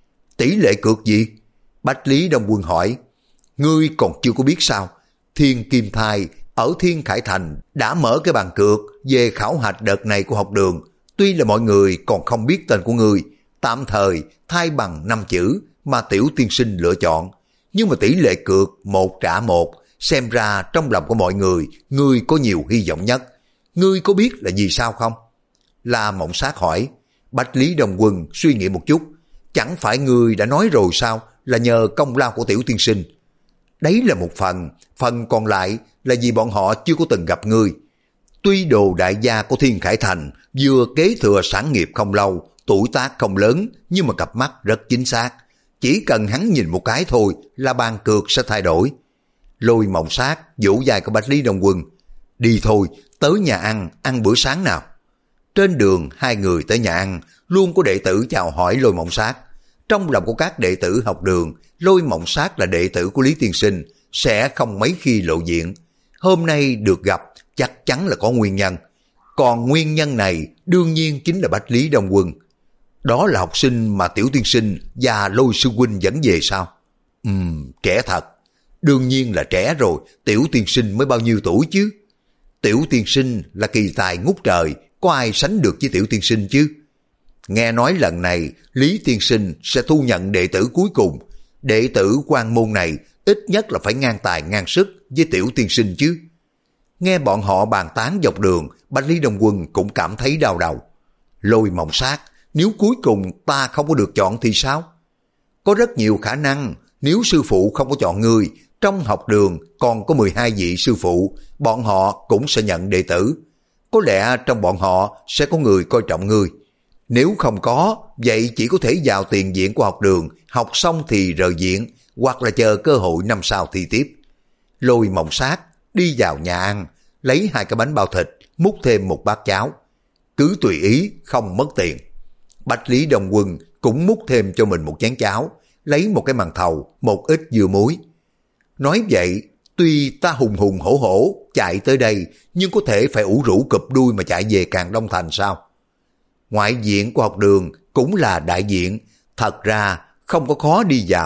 Tỷ lệ cược gì? Bách Lý Đông Quân hỏi. Ngươi còn chưa có biết sao? Thiên Kim Thai ở Thiên Khải Thành đã mở cái bàn cược về khảo hạch đợt này của học đường. Tuy là mọi người còn không biết tên của ngươi, tạm thời thay bằng năm chữ mà Tiểu tiên sinh lựa chọn. Nhưng mà tỷ lệ cược một trả một, xem ra trong lòng của mọi người, ngươi có nhiều hy vọng nhất. Ngươi có biết là vì sao không? La Mộng Sát hỏi. Bách Lý Đông Quân suy nghĩ một chút. Chẳng phải ngươi đã nói rồi sao, là nhờ công lao của Tiểu tiên sinh. Đấy là một phần, phần còn lại là vì bọn họ chưa có từng gặp ngươi. Tuy Đồ đại gia của Thiên Khải Thành vừa kế thừa sản nghiệp không lâu, tuổi tác không lớn, nhưng mà cặp mắt rất chính xác. Chỉ cần hắn nhìn một cái thôi là bàn cược sẽ thay đổi. Lôi Mộng Sát vỗ vai của Bách Lý Đông Quân. Đi thôi, tới nhà ăn, ăn bữa sáng nào. Trên đường hai người tới nhà ăn, luôn có đệ tử chào hỏi Lôi Mộng Sát. Trong lòng của các đệ tử học đường, Lôi Mộng Sát là đệ tử của Lý tiên sinh, sẽ không mấy khi lộ diện. Hôm nay được gặp chắc chắn là có nguyên nhân. Còn nguyên nhân này đương nhiên chính là Bách Lý Đông Quân. Đó là học sinh mà Tiểu tiên sinh và Lôi sư huynh dẫn về sao? Ừm, trẻ thật. Đương nhiên là trẻ rồi, Tiểu tiên sinh mới bao nhiêu tuổi chứ? Tiểu tiên sinh là kỳ tài ngút trời, có ai sánh được với Tiểu tiên sinh chứ? Nghe nói lần này Lý tiên sinh sẽ thu nhận đệ tử cuối cùng. Đệ tử quan môn này ít nhất là phải ngang tài ngang sức với Tiểu tiên sinh chứ. Nghe bọn họ bàn tán dọc đường, Bách Lý Đông Quân cũng cảm thấy đau đầu. Lôi Mộng Sát, nếu cuối cùng ta không có được chọn thì sao? Có rất nhiều khả năng, nếu sư phụ không có chọn ngươi, trong học đường còn có mười hai vị sư phụ, bọn họ cũng sẽ nhận đệ tử. Có lẽ trong bọn họ sẽ có người coi trọng ngươi. Nếu không có, vậy chỉ có thể vào tiền viện của học đường, học xong thì rời viện, hoặc là chờ cơ hội năm sau thi tiếp. Lôi Mộng Sát đi vào nhà ăn, lấy hai cái bánh bao thịt, múc thêm một bát cháo. Cứ tùy ý, không mất tiền. Bách Lý Đông Quân cũng múc thêm cho mình một chén cháo, lấy một cái màn thầu, một ít dưa muối. Nói vậy, tuy ta hùng hùng hổ hổ chạy tới đây, nhưng có thể phải ủ rũ cụp đuôi mà chạy về Càng Đông Thành sao? Ngoại viện của học đường cũng là đại viện, thật ra không có khó đi vào.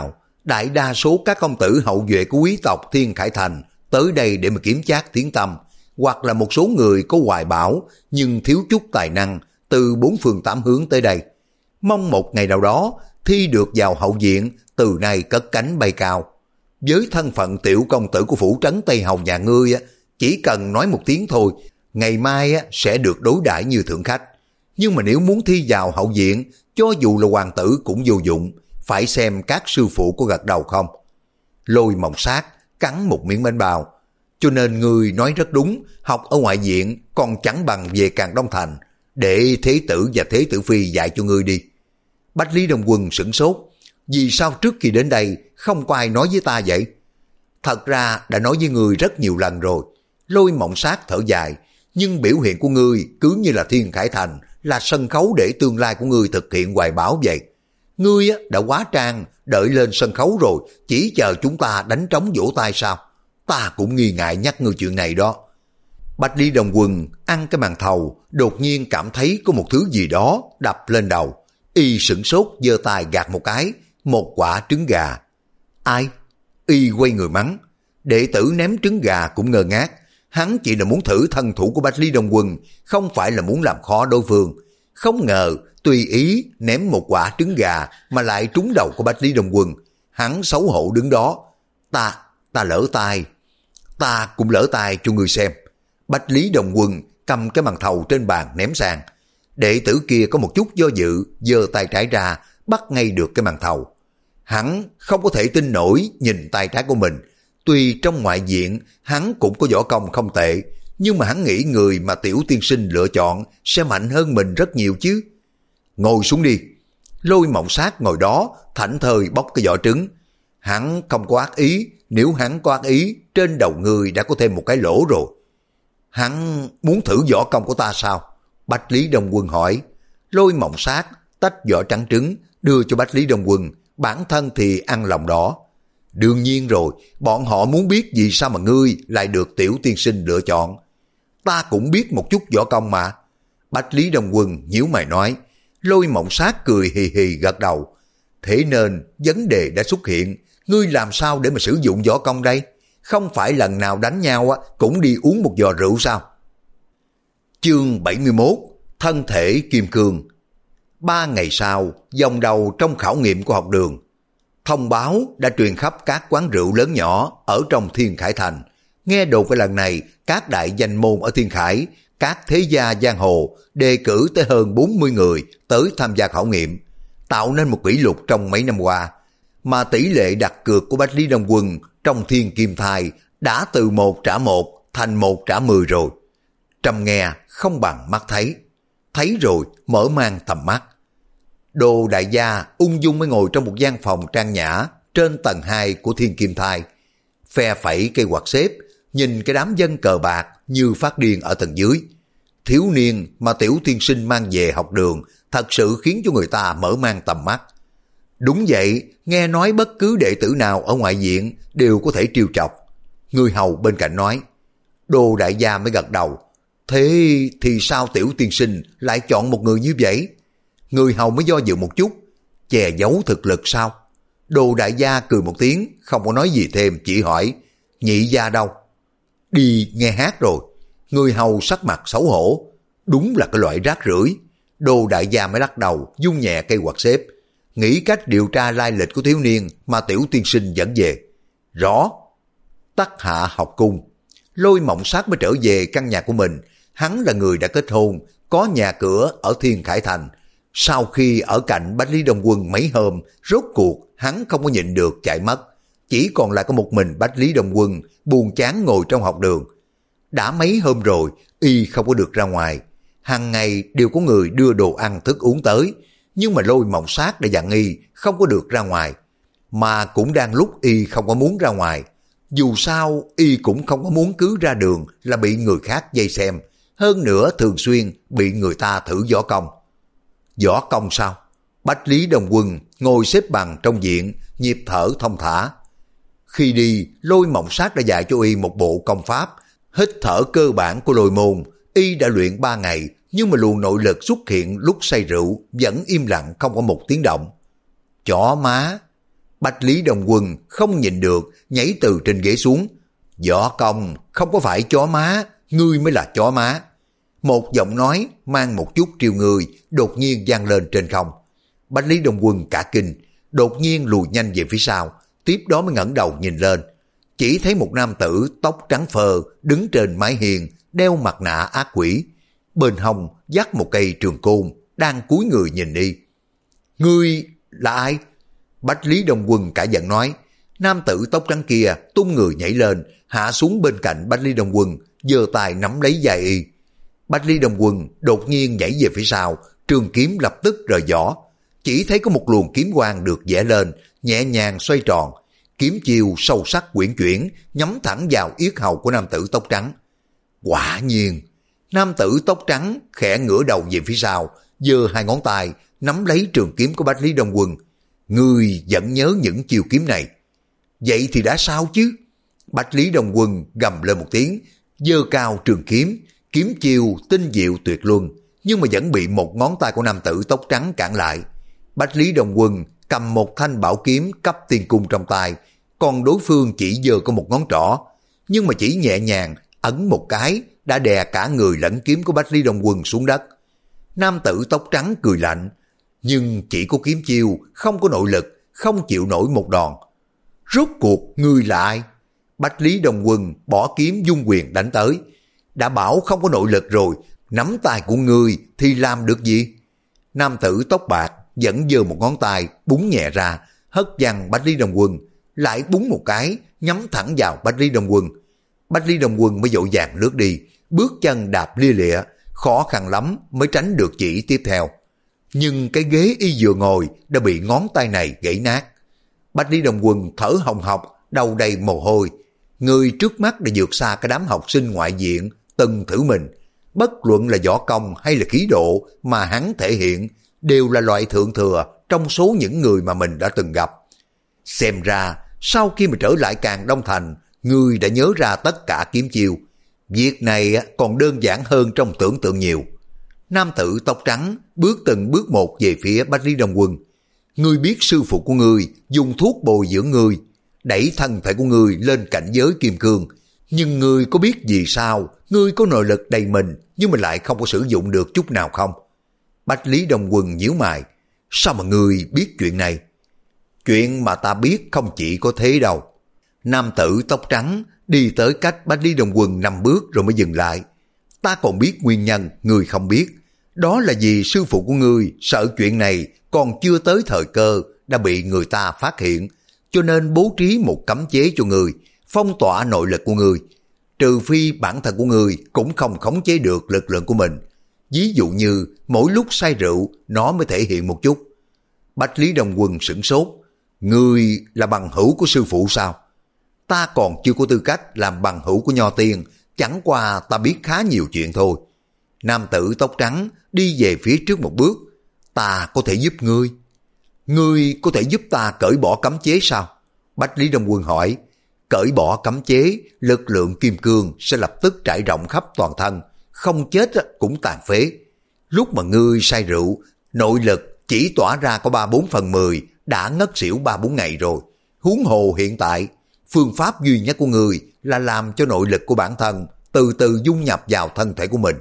Đại đa số các công tử hậu duệ của quý tộc Thiên Khải Thành tới đây để mà kiếm chác tiếng tâm, hoặc là một số người có hoài bão nhưng thiếu chút tài năng từ bốn phương tám hướng tới đây. Mong một ngày nào đó thi được vào hậu viện, từ nay cất cánh bay cao. Với thân phận tiểu công tử của phủ trấn Tây Hầu nhà ngươi, chỉ cần nói một tiếng thôi, ngày mai sẽ được đối đãi như thượng khách. Nhưng mà nếu muốn thi vào hậu viện, cho dù là hoàng tử cũng vô dụng, phải xem các sư phụ có gật đầu không. Lôi Mộng Sát cắn một miếng bánh bao. Cho nên ngươi nói rất đúng, học ở ngoại viện còn chẳng bằng về Càn Đông Thành, để thế tử và thế tử phi dạy cho ngươi đi. Bách Lý Đông Quân sửng sốt, vì sao trước khi đến đây không có ai nói với ta vậy? Thật ra đã nói với ngươi rất nhiều lần rồi. Lôi Mộng Sát thở dài, nhưng biểu hiện của ngươi cứ như là Thiên Khải Thành là sân khấu để tương lai của ngươi thực hiện hoài bão vậy. Ngươi đã quá trang, đợi lên sân khấu rồi, chỉ chờ chúng ta đánh trống vỗ tay sao? Ta cũng nghi ngại nhắc ngươi chuyện này đó. Bách Lý Đông Quân ăn cái màn thầu, đột nhiên cảm thấy có một thứ gì đó đập lên đầu. Y sửng sốt giơ tay gạt một cái, một quả trứng gà. Ai? Y quay người mắng. Đệ tử ném trứng gà cũng ngơ ngác. Hắn chỉ là muốn thử thân thủ của Bách Lý Đông Quân, không phải là muốn làm khó đối phương. Không ngờ tùy ý ném một quả trứng gà mà lại trúng đầu của Bách Lý Đông Quân. Hắn xấu hổ đứng đó. Ta, ta lỡ tay. Ta cũng lỡ tay cho ngươi xem. Bách Lý Đông Quân cầm cái màn thầu trên bàn ném sang. Đệ tử kia có một chút do dự, giơ tay trái ra, bắt ngay được cái màn thầu. Hắn không có thể tin nổi nhìn tay trái của mình. Tuy trong ngoại viện hắn cũng có võ công không tệ, nhưng mà hắn nghĩ người mà Tiểu tiên sinh lựa chọn sẽ mạnh hơn mình rất nhiều chứ. Ngồi xuống đi. Lôi Mộng Sát ngồi đó thảnh thơi bóc cái vỏ trứng. Hắn không có ác ý, nếu hắn có ác ý, trên đầu người đã có thêm một cái lỗ rồi. Hắn muốn thử võ công của ta sao? Bách Lý Đông Quân hỏi. Lôi Mộng Sát tách vỏ trắng trứng đưa cho Bách Lý Đông Quân, bản thân thì ăn lòng đỏ. Đương nhiên rồi, bọn họ muốn biết vì sao mà ngươi lại được Tiểu tiên sinh lựa chọn. Ta cũng biết một chút võ công mà. Bách Lý Đông Quân nhíu mày nói. Lôi Mộng Sát cười hì hì gật đầu. Thế nên vấn đề đã xuất hiện, ngươi làm sao để mà sử dụng võ công đây? Không phải lần nào đánh nhau cũng đi uống một giò rượu sao? Chương bảy mươi mốt, thân thể kim cương. Ba ngày sau, vòng đầu trong khảo nghiệm của học đường. Thông báo đã truyền khắp các quán rượu lớn nhỏ ở trong Thiên Khải Thành. Nghe đồn cái lần này, các đại danh môn ở Thiên Khải, các thế gia giang hồ đề cử tới hơn bốn mươi người tới tham gia khảo nghiệm, tạo nên một kỷ lục trong mấy năm qua. Mà tỷ lệ đặt cược của Bách Lý Đông Quân trong Thiên Kim Thai đã từ một trả một thành một trả mười rồi. Trầm nghe không bằng mắt thấy, thấy rồi mở mang tầm mắt. Đồ đại gia ung dung mới ngồi trong một gian phòng trang nhã trên tầng hai của Thiên Kim Thai, phe phẩy cây quạt xếp, nhìn cái đám dân cờ bạc như phát điên ở tầng dưới. Thiếu niên mà Tiểu tiên sinh mang về học đường thật sự khiến cho người ta mở mang tầm mắt. Đúng vậy, nghe nói bất cứ đệ tử nào ở ngoại viện đều có thể trêu chọc. Người hầu bên cạnh nói. Đồ đại gia mới gật đầu. Thế thì sao Tiểu tiên sinh lại chọn một người như vậy? Người hầu mới do dự một chút. Che giấu thực lực sao? Đồ đại gia cười một tiếng, không có nói gì thêm, chỉ hỏi. Nhị gia đâu? Đi nghe hát rồi. Người hầu sắc mặt xấu hổ. Đúng là cái loại rác rưởi. Đồ đại gia mới lắc đầu, vung nhẹ cây quạt xếp, nghĩ cách điều tra lai lịch của thiếu niên mà Tiểu tiên sinh dẫn về. Rõ. Tắc hạ học cung. Lôi Mộng Sát mới trở về căn nhà của mình. Hắn là người đã kết hôn, có nhà cửa ở Thiên Khải Thành. Sau khi ở cạnh Bách Lý Đông Quân mấy hôm, rốt cuộc hắn không có nhịn được chạy mất. Chỉ còn lại có một mình Bách Lý Đông Quân buồn chán ngồi trong học đường. Đã mấy hôm rồi, y không có được ra ngoài. Hàng ngày đều có người đưa đồ ăn thức uống tới, nhưng mà Lôi Mộng Sát đã dặn y không có được ra ngoài. Mà cũng đang lúc y không có muốn ra ngoài. Dù sao, y cũng không có muốn cứ ra đường là bị người khác vây xem. Hơn nữa thường xuyên bị người ta thử võ công. Võ công sao? Bách Lý Đông Quân ngồi xếp bằng trong viện, nhịp thở thông thả. Khi đi, Lôi Mộng Sát đã dạy cho y một bộ công pháp. Hít thở cơ bản của Lôi môn, y đã luyện ba ngày, nhưng mà luồng nội lực xuất hiện lúc say rượu vẫn im lặng không có một tiếng động. Chó má! Bạch Lý Đồng Quân không nhịn được, nhảy từ trên ghế xuống. Võ Công, không có phải chó má, ngươi mới là chó má. Một giọng nói mang một chút triều người đột nhiên vang lên trên không. Bạch Lý Đồng Quân cả kinh, đột nhiên lùi nhanh về phía sau, tiếp đó mới ngẩng đầu nhìn lên. Chỉ thấy một nam tử tóc trắng phơ đứng trên mái hiên, đeo mặt nạ ác quỷ. Bên hông dắt một cây trường côn, đang cúi người nhìn đi. Ngươi là ai? Bạch Lý Đồng Quân cả giận nói. Nam tử tóc trắng kia tung người nhảy lên, hạ xuống bên cạnh Bạch Lý Đồng Quân, giơ tay nắm lấy vai y. Bạch Lý Đồng Quân đột nhiên nhảy về phía sau, trường kiếm lập tức rời vỏ. Chỉ thấy có một luồng kiếm quang được vẽ lên, nhẹ nhàng xoay tròn. Kiếm chiêu sâu sắc quyển chuyển, nhắm thẳng vào yết hầu của nam tử tóc trắng. Quả nhiên, nam tử tóc trắng khẽ ngửa đầu về phía sau, giơ hai ngón tay nắm lấy trường kiếm của Bạch Lý Đồng Quân. Ngươi vẫn nhớ những chiêu kiếm này. Vậy thì đã sao chứ? Bạch Lý Đồng Quân gầm lên một tiếng, giơ cao trường kiếm, kiếm chiêu tinh diệu tuyệt luân, nhưng mà vẫn bị một ngón tay của nam tử tóc trắng cản lại. Bạch Lý Đồng Quân cầm một thanh bảo kiếm cấp tiên cung trong tay, còn đối phương chỉ giơ có một ngón trỏ, nhưng mà chỉ nhẹ nhàng ấn một cái đã đè cả người lẫn kiếm của Bạch Lý Đồng Quân xuống đất. Nam tử tóc trắng cười lạnh, nhưng chỉ có kiếm chiêu, không có nội lực, không chịu nổi một đòn. Rốt cuộc ngươi là ai? Bạch Lý Đồng Quân bỏ kiếm dung quyền đánh tới. Đã bảo không có nội lực rồi, nắm tay của ngươi thì làm được gì? Nam tử tóc bạc vẫn giơ một ngón tay búng nhẹ ra, hất văng Bạch Lý Đồng Quân, lại búng một cái nhắm thẳng vào Bạch Lý Đồng Quân. Bạch Lý Đồng Quân mới vội vàng lướt đi, bước chân đạp lia lịa, khó khăn lắm mới tránh được chỉ tiếp theo. Nhưng cái ghế y vừa ngồi đã bị ngón tay này gãy nát. Bạch Lý Đồng Quân thở hồng hộc, đầu đầy mồ hôi. Người trước mắt đã vượt xa cái đám học sinh ngoại viện từng thử mình. Bất luận là võ công hay là khí độ mà hắn thể hiện đều là loại thượng thừa trong số những người mà mình đã từng gặp. Xem ra sau khi mà trở lại Càn Đông Thành, ngươi đã nhớ ra tất cả kiếm chiêu. Việc này còn đơn giản hơn trong tưởng tượng nhiều. Nam tử tóc trắng bước từng bước một về phía Bạch Lý Đồng Quân. Ngươi biết sư phụ của ngươi dùng thuốc bồi dưỡng ngươi, đẩy thân thể của ngươi lên cảnh giới kim cương. Nhưng ngươi có biết vì sao ngươi có nội lực đầy mình nhưng mà lại không có sử dụng được chút nào không? Bạch Lý Đồng Quân nhíu mày. Sao mà ngươi biết chuyện này? Chuyện mà ta biết không chỉ có thế đâu. Nam tử tóc trắng đi tới cách Bạch Lý Đồng Quân năm bước rồi mới dừng lại. Ta còn biết nguyên nhân ngươi không biết. Đó là vì sư phụ của ngươi sợ chuyện này còn chưa tới thời cơ đã bị người ta phát hiện, cho nên bố trí một cấm chế cho ngươi, phong tỏa nội lực của ngươi. Trừ phi bản thân của ngươi cũng không khống chế được lực lượng của mình. Ví dụ như mỗi lúc say rượu nó mới thể hiện một chút. Bạch Lý Đồng Quân sửng sốt. Ngươi là bằng hữu của sư phụ sao? Ta còn chưa có tư cách làm bằng hữu của Nho Tiên, chẳng qua ta biết khá nhiều chuyện thôi. Nam tử tóc trắng đi về phía trước một bước. Ta có thể giúp ngươi. Ngươi có thể giúp ta cởi bỏ cấm chế sao? Bạch Lý Đồng Quân hỏi. Cởi bỏ cấm chế, lực lượng kim cương sẽ lập tức trải rộng khắp toàn thân, không chết cũng tàn phế. Lúc mà ngươi say rượu, nội lực chỉ tỏa ra có ba bốn phần mười, đã ngất xỉu ba bốn ngày rồi. Huống hồ hiện tại, phương pháp duy nhất của ngươi là làm cho nội lực của bản thân từ từ dung nhập vào thân thể của mình.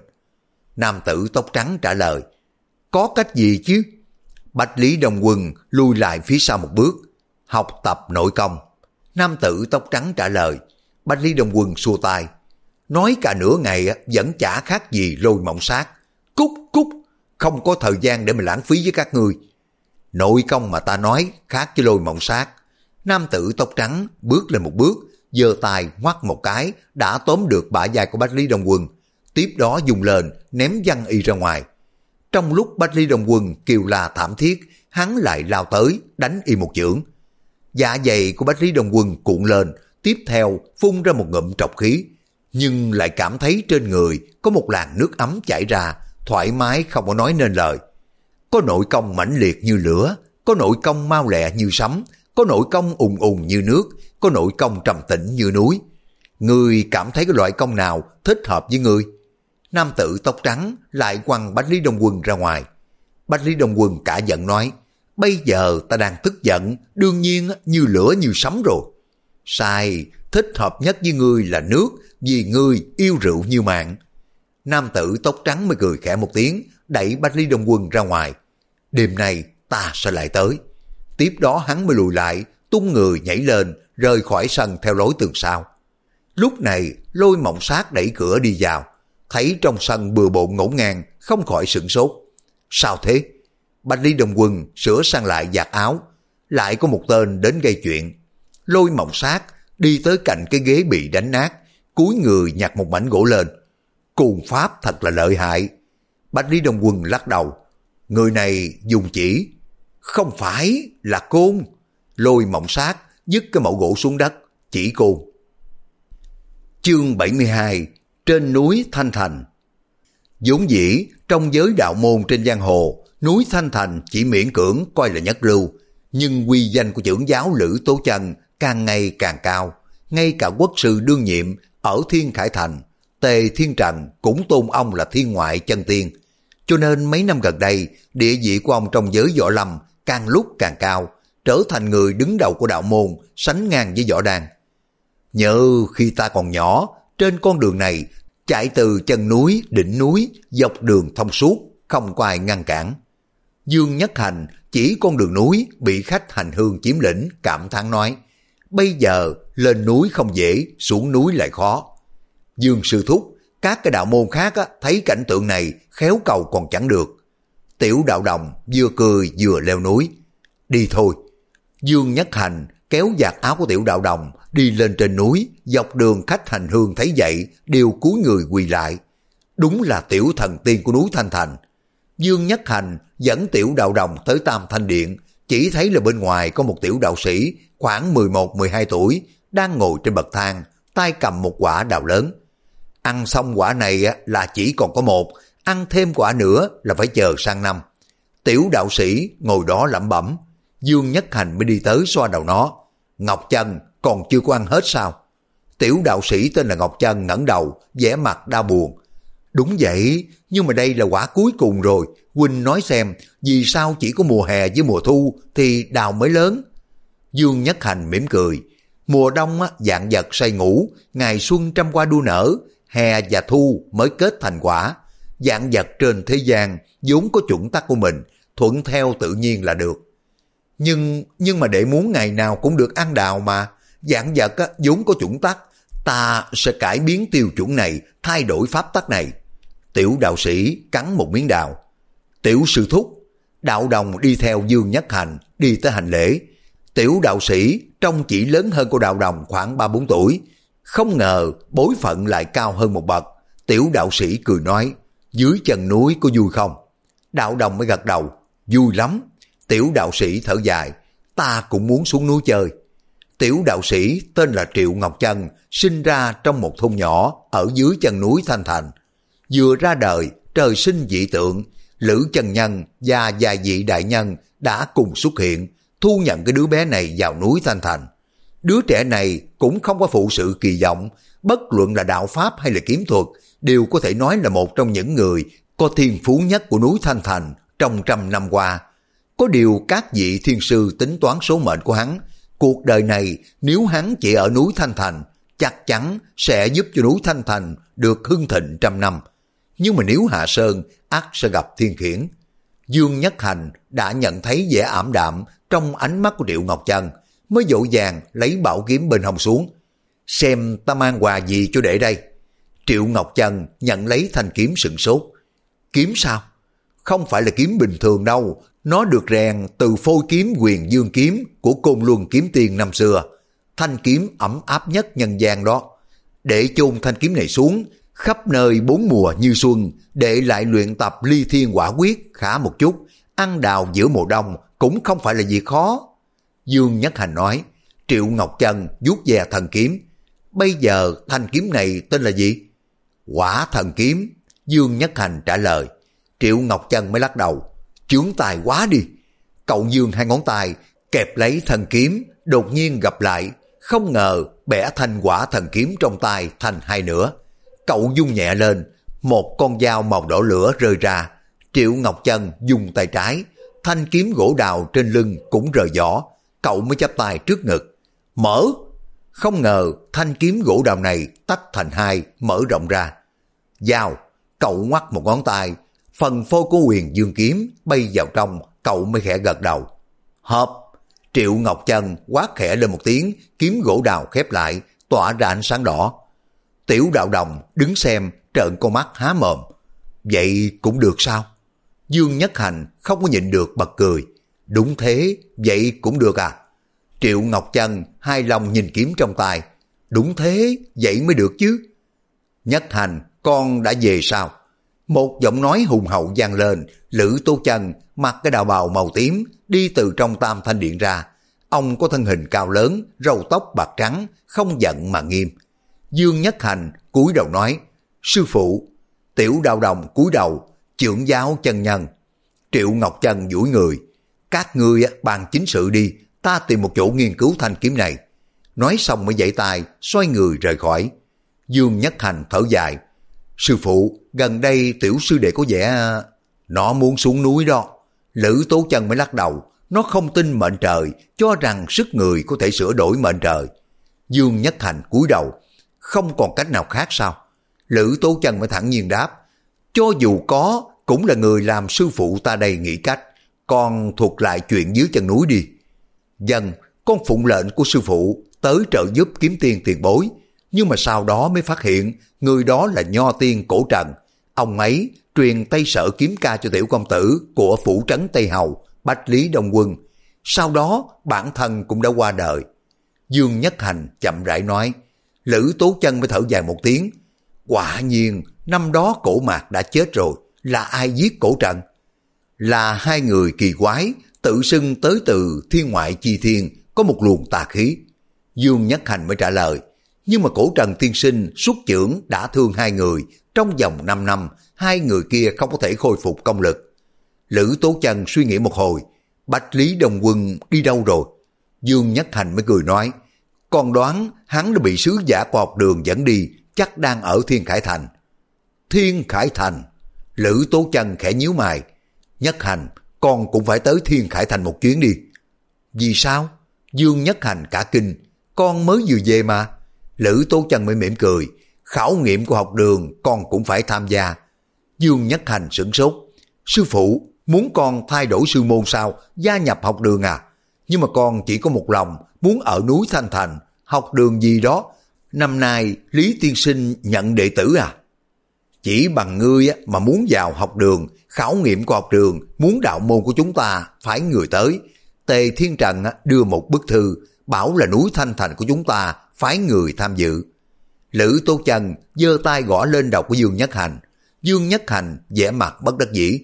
Nam tử tóc trắng trả lời. Có cách gì chứ? Bạch Lý Đồng Quân lùi lại phía sau một bước. Học tập nội công. Nam tử tóc trắng trả lời. Bạch Lý Đồng Quân xua tay. Nói cả nửa ngày vẫn chả khác gì lôi mộng sát. Cút cút, không có thời gian để mà lãng phí với các ngươi. Nội công mà ta nói khác với lôi mộng sát. Nam tử tóc trắng bước lên một bước, giơ tay ngoắt một cái đã tóm được bả vai của Bạch Lý Đồng Quân. Tiếp đó dùng lên ném văng y ra ngoài. Trong lúc Bạch Lý Đồng Quân kêu la thảm thiết, hắn lại lao tới đánh y một chưởng. Dạ dày của Bạch Lý Đồng Quân cuộn lên, tiếp theo phun ra một ngụm trọc khí, nhưng lại cảm thấy trên người có một làn nước ấm chảy ra, thoải mái không có nói nên lời. Có nội công mãnh liệt như lửa, có nội công mau lẹ như sấm, có nội công ùng ùng như nước, có nội công trầm tĩnh như núi. Ngươi cảm thấy cái loại công nào thích hợp với ngươi? Nam tử tóc trắng lại quăng Bạch Lý Đồng Quân ra ngoài. Bạch Lý Đồng Quân cả giận nói. Bây giờ ta đang tức giận, đương nhiên như lửa như sấm rồi. Sai, thích hợp nhất với ngươi là nước, vì ngươi yêu rượu như mạng. Nam tử tóc trắng mới cười khẽ một tiếng, đẩy Bách Lý Đông Quân ra ngoài. Đêm nay ta sẽ lại tới. Tiếp đó hắn mới lùi lại, tung người nhảy lên, rời khỏi sân theo lối tường sau. Lúc này Lôi Mộng Sát đẩy cửa đi vào, thấy trong sân bừa bộn ngổn ngang, không khỏi sửng sốt. Sao thế? Bách Lý Đông Quân sửa sang lại giặt áo, lại có một tên đến gây chuyện. Lôi Mộng Sát đi tới cạnh cái ghế bị đánh nát, cúi người nhặt một mảnh gỗ lên. Côn pháp thật là lợi hại. Bách Lý Đông Quân lắc đầu. Người này dùng chỉ. Không phải là côn. Lôi Mộng Sát dứt cái mẩu gỗ xuống đất, chỉ côn. Chương bảy mươi hai. Trên núi Thanh Thành. Vốn dĩ trong giới đạo môn trên giang hồ, núi Thanh Thành chỉ miễn cưỡng coi là nhất lưu, nhưng uy danh của trưởng giáo Lữ Tố Chân càng ngày càng cao. Ngay cả quốc sư đương nhiệm ở Thiên Khải Thành, Tề Thiên Trần cũng tôn ông là thiên ngoại chân tiên. Cho nên mấy năm gần đây, địa vị của ông trong giới võ lâm càng lúc càng cao, trở thành người đứng đầu của đạo môn, sánh ngang với Võ Đan. Nhớ khi ta còn nhỏ, trên con đường này, chạy từ chân núi, đỉnh núi, dọc đường thông suốt, không có ai ngăn cản. Dương Nhất Hành chỉ con đường núi bị khách hành hương chiếm lĩnh, cảm thán nói, bây giờ lên núi không dễ, xuống núi lại khó. Dương sư thúc, các cái đạo môn khác á, thấy cảnh tượng này khéo cầu còn chẳng được. Tiểu đạo đồng vừa cười vừa leo núi. Đi thôi. Dương Nhất Hành kéo giặt áo của tiểu đạo đồng đi lên trên núi, dọc đường khách hành hương thấy vậy đều cúi người quỳ lại. Đúng là tiểu thần tiên của núi Thanh Thành. Dương Nhất Hành dẫn tiểu đạo đồng tới Tam Thanh Điện, chỉ thấy là bên ngoài có một tiểu đạo sĩ khoảng mười một mười hai tuổi đang ngồi trên bậc thang, tay cầm một quả đào lớn. Ăn xong quả này là chỉ còn có một, ăn thêm quả nữa là phải chờ sang năm. Tiểu đạo sĩ ngồi đó lẩm bẩm. Dương Nhất Hành mới đi tới xoa đầu nó. Ngọc Chân còn chưa có ăn hết sao? Tiểu đạo sĩ tên là Ngọc Chân ngẩng đầu, vẻ mặt đau buồn. Đúng vậy, nhưng mà đây là quả cuối cùng rồi. Huynh nói xem, vì sao chỉ có mùa hè với mùa thu thì đào mới lớn? Dương Nhất Hành mỉm cười. Mùa đông á, vạn vật say ngủ, ngày xuân trăm hoa đua nở, hè và thu mới kết thành quả. Vạn vật trên thế gian vốn có chuẩn tắc của mình, thuận theo tự nhiên là được. Nhưng nhưng mà để muốn ngày nào cũng được ăn đào mà, vạn vật á, vốn có chuẩn tắc, ta sẽ cải biến tiêu chuẩn này, thay đổi pháp tắc này. Tiểu đạo sĩ cắn một miếng đào. Tiểu sư thúc. Đạo đồng đi theo Dương Nhất Hành đi tới hành lễ. Tiểu đạo sĩ trông chỉ lớn hơn của đạo đồng khoảng ba bốn tuổi, không ngờ bối phận lại cao hơn một bậc. Tiểu đạo sĩ cười nói, dưới chân núi có vui không? Đạo đồng mới gật đầu, vui lắm. Tiểu đạo sĩ thở dài, ta cũng muốn xuống núi chơi. Tiểu đạo sĩ tên là Triệu Ngọc Chân, sinh ra trong một thôn nhỏ ở dưới chân núi Thanh Thành. Vừa ra đời, trời sinh dị tượng, Lữ chân nhân và vài vị đại nhân đã cùng xuất hiện, thu nhận cái đứa bé này vào núi Thanh Thành. Đứa trẻ này cũng không có phụ sự kỳ vọng, bất luận là đạo pháp hay là kiếm thuật, đều có thể nói là một trong những người có thiên phú nhất của núi Thanh Thành trong trăm năm qua. Có điều các vị thiên sư tính toán số mệnh của hắn, cuộc đời này nếu hắn chỉ ở núi Thanh Thành, chắc chắn sẽ giúp cho núi Thanh Thành được hưng thịnh trăm năm. Nhưng mà nếu hạ sơn, ắt sẽ gặp thiên khiển. Dương Nhất Hành đã nhận thấy vẻ ảm đạm trong ánh mắt của Triệu Ngọc Chân, mới vội vàng lấy bảo kiếm bên hông xuống. Xem ta mang quà gì cho để đây. Triệu Ngọc Chân nhận lấy thanh kiếm sửng sốt. Kiếm sao? Không phải là kiếm bình thường đâu, nó được rèn từ phôi kiếm Huyền Dương kiếm của Côn Luân kiếm tiên năm xưa. Thanh kiếm ấm áp nhất nhân gian đó. Để chôn thanh kiếm này xuống, khắp nơi bốn mùa như xuân, để lại luyện tập ly thiên hỏa quyết khá một chút, ăn đào giữa mùa đông cũng không phải là việc khó. Dương Nhất Hành nói. Triệu Ngọc Chân vuốt ve thần kiếm. Bây giờ thanh kiếm này tên là gì? Hỏa thần kiếm. Dương Nhất Hành trả lời. Triệu Ngọc Chân mới lắc đầu. Chướng tài quá đi. Cậu dương hai ngón tay kẹp lấy thần kiếm, đột nhiên gặp lại, không ngờ bẻ thanh hỏa thần kiếm trong tay thành hai nửa. Cậu dung nhẹ lên, một con dao màu đỏ lửa rơi ra. Triệu Ngọc Chân dùng tay trái, thanh kiếm gỗ đào trên lưng cũng rời vỏ, cậu mới chắp tay trước ngực. Mở! Không ngờ thanh kiếm gỗ đào này tách thành hai, mở rộng ra. Dao! Cậu ngoắt một ngón tay, phần phôi của Huyền Dương kiếm bay vào trong, cậu mới khẽ gật đầu. Hợp! Triệu Ngọc Chân quát khẽ lên một tiếng, kiếm gỗ đào khép lại, tỏa ra ánh sáng đỏ. Tiểu Đạo Đồng đứng xem, trợn con mắt há mồm. Vậy cũng được sao? Dương Nhất Hành không có nhịn được bật cười. Đúng thế, vậy cũng được à? Triệu Ngọc Chân hài lòng nhìn kiếm trong tay. Đúng thế, vậy mới được chứ. Nhất Hành, con đã về sao? Một giọng nói hùng hậu vang lên. Lữ Tố Chân mặc cái đạo bào màu tím đi từ trong Tam Thanh Điện ra. Ông có thân hình cao lớn, râu tóc bạc trắng, không giận mà nghiêm. Dương Nhất Hành cúi đầu nói, sư phụ. Tiểu Đạo Đồng cúi đầu, trưởng giáo chân nhân. Triệu Ngọc Chân duỗi người, các ngươi bàn chính sự đi, ta tìm một chỗ nghiên cứu thanh kiếm này. Nói xong mới giãy tay, xoay người rời khỏi. Dương Nhất Hành thở dài, sư phụ, gần đây tiểu sư đệ có vẻ... Nó muốn xuống núi đó. Lữ Tố Chân mới lắc đầu, nó không tin mệnh trời, cho rằng sức người có thể sửa đổi mệnh trời. Dương Nhất Hành cúi đầu, không còn cách nào khác sao? Lữ Tố Chân mới thẳng nhiên đáp, cho dù có, cũng là người làm sư phụ ta đây nghĩ cách, con thuật lại chuyện dưới chân núi đi. Dân, con phụng lệnh của sư phụ, tới trợ giúp kiếm tiên tiền bối, nhưng mà sau đó mới phát hiện, người đó là Nho Tiên Cổ Trần. Ông ấy truyền Tây Sở kiếm ca cho tiểu công tử của phủ trấn Tây Hầu, Bách Lý Đông Quân. Sau đó, bản thân cũng đã qua đời. Dương Nhất Hành chậm rãi nói. Lữ Tố Chân mới thở dài một tiếng. Quả nhiên, năm đó Cổ Mạc đã chết rồi, là ai giết Cổ Trần? Là hai người kỳ quái, tự xưng tới từ thiên ngoại chi thiên, có một luồng tà khí. Dương Nhất Hành mới trả lời, nhưng mà Cổ Trần tiên sinh xuất chưởng đã thương hai người, trong vòng năm năm, hai người kia không có thể khôi phục công lực. Lữ Tố Chân suy nghĩ một hồi, Bách Lý Đông Quân đi đâu rồi? Dương Nhất Hành mới cười nói, con đoán hắn đã bị sứ giả của học đường dẫn đi, chắc đang ở Thiên Khải Thành. Thiên Khải Thành? Lữ Tố Chân khẽ nhíu mày. Nhất Hành, con cũng phải tới Thiên Khải Thành một chuyến đi. Vì sao? Dương Nhất Hành cả kinh. Con mới vừa về mà. Lữ Tố Chân mới mỉm cười. Khảo nghiệm của học đường con cũng phải tham gia. Dương Nhất Hành sửng sốt. Sư phụ, muốn con thay đổi sư môn sao? Gia nhập học đường à? Nhưng mà con chỉ có một lòng, muốn ở núi Thanh Thành, học đường gì đó. Năm nay Lý tiên sinh nhận đệ tử à? Chỉ bằng ngươi mà muốn vào học đường, khảo nghiệm của học đường, muốn đạo môn của chúng ta phải người tới. Tề Thiên Trần đưa một bức thư, bảo là núi Thanh Thành của chúng ta phải người tham dự. Lữ Tố Chân giơ tay gõ lên đầu của Dương Nhất Hành. Dương Nhất Hành vẻ mặt bất đắc dĩ.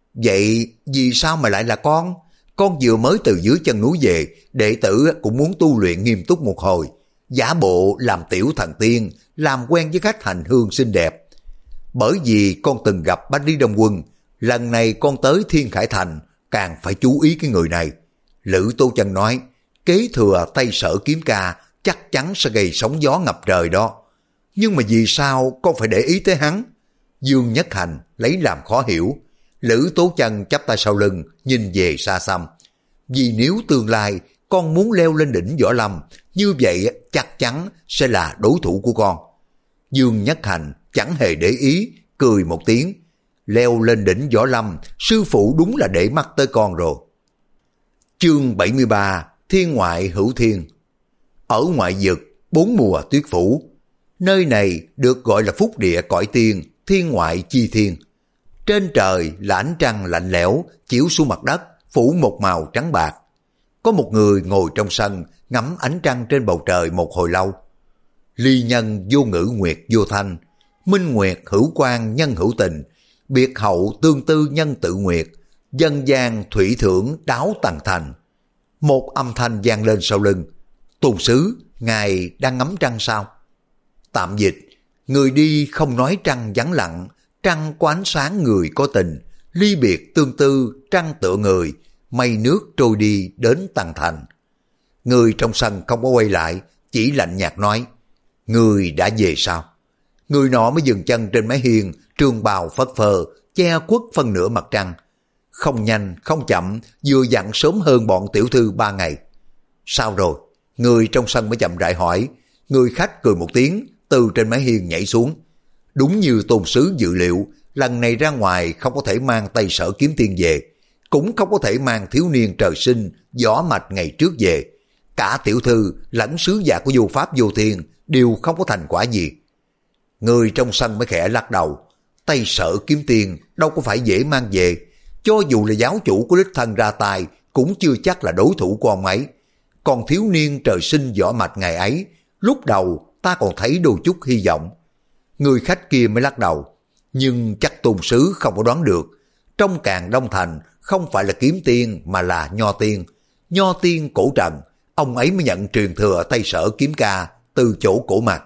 Vậy vì sao mà lại là con? Con vừa mới từ dưới chân núi về, đệ tử cũng muốn tu luyện nghiêm túc một hồi. Giả bộ làm tiểu thần tiên, làm quen với khách hành hương xinh đẹp. Bởi vì con từng gặp Bách Lý Đông Quân, lần này con tới Thiên Khải Thành, càng phải chú ý cái người này. Lữ Tố Chân nói, kế thừa Tây Sở kiếm ca chắc chắn sẽ gây sóng gió ngập trời đó. Nhưng mà vì sao con phải để ý tới hắn? Dương Nhất Hành lấy làm khó hiểu. Lữ Tố Chân chắp tay sau lưng, nhìn về xa xăm. Vì nếu tương lai con muốn leo lên đỉnh Võ Lâm, như vậy chắc chắn sẽ là đối thủ của con. Dương Nhất Hành chẳng hề để ý, cười một tiếng. Leo lên đỉnh Võ Lâm, sư phụ đúng là để mắt tới con rồi. Chương bảy mươi ba, Thiên Ngoại Hữu Thiên. Ở ngoại vực, bốn mùa tuyết phủ. Nơi này được gọi là phúc địa cõi tiên, thiên ngoại chi thiên. Trên trời là ánh trăng lạnh lẽo, chiếu xuống mặt đất, phủ một màu trắng bạc. Có một người ngồi trong sân, ngắm ánh trăng trên bầu trời một hồi lâu. Ly nhân vô ngữ nguyệt vô thanh, minh nguyệt hữu quang nhân hữu tình, biệt hậu tương tư nhân tự nguyệt, dân gian thủy thưởng đáo tầng thành. Một âm thanh vang lên sau lưng. Tôn sứ, ngài đang ngắm trăng sao? Tạm dịch, người đi không nói trăng vắng lặng, trăng có ánh sáng người có tình, ly biệt tương tư trăng tựa người, mây nước trôi đi đến tầng thành. Người trong sân không có quay lại, chỉ lạnh nhạt nói, người đã về sao? Người nọ mới dừng chân trên mái hiên, trường bào phất phơ, che khuất phân nửa mặt trăng. không nhanh không chậm, vừa dặn sớm hơn bọn tiểu thư ba ngày. Sao rồi? Người trong sân mới chậm rãi hỏi. Người khách cười một tiếng, từ trên mái hiên nhảy xuống. Đúng như tôn sứ dự liệu, lần này ra ngoài không có thể mang Tây Sở kiếm tiên về, cũng không có thể mang thiếu niên trời sinh võ mạch ngày trước về. Cả tiểu thư lẫn sứ giả của vô pháp vô thiên đều không có thành quả gì. Người trong sân mới khẽ lắc đầu. Tây Sở kiếm tiên đâu có phải dễ mang về, cho dù là giáo chủ của đích thân ra tay cũng chưa chắc là đối thủ của ông ấy. Còn thiếu niên trời sinh võ mạch ngày ấy, lúc đầu ta còn thấy đôi chút hy vọng. Người khách kia mới lắc đầu. Nhưng chắc tôn sứ không có đoán được, trong Càn Đông Thành không phải là kiếm tiên mà là nho tiên. Nho tiên cổ trần, ông ấy mới nhận truyền thừa Tây Sở kiếm ca từ chỗ cổ mặt.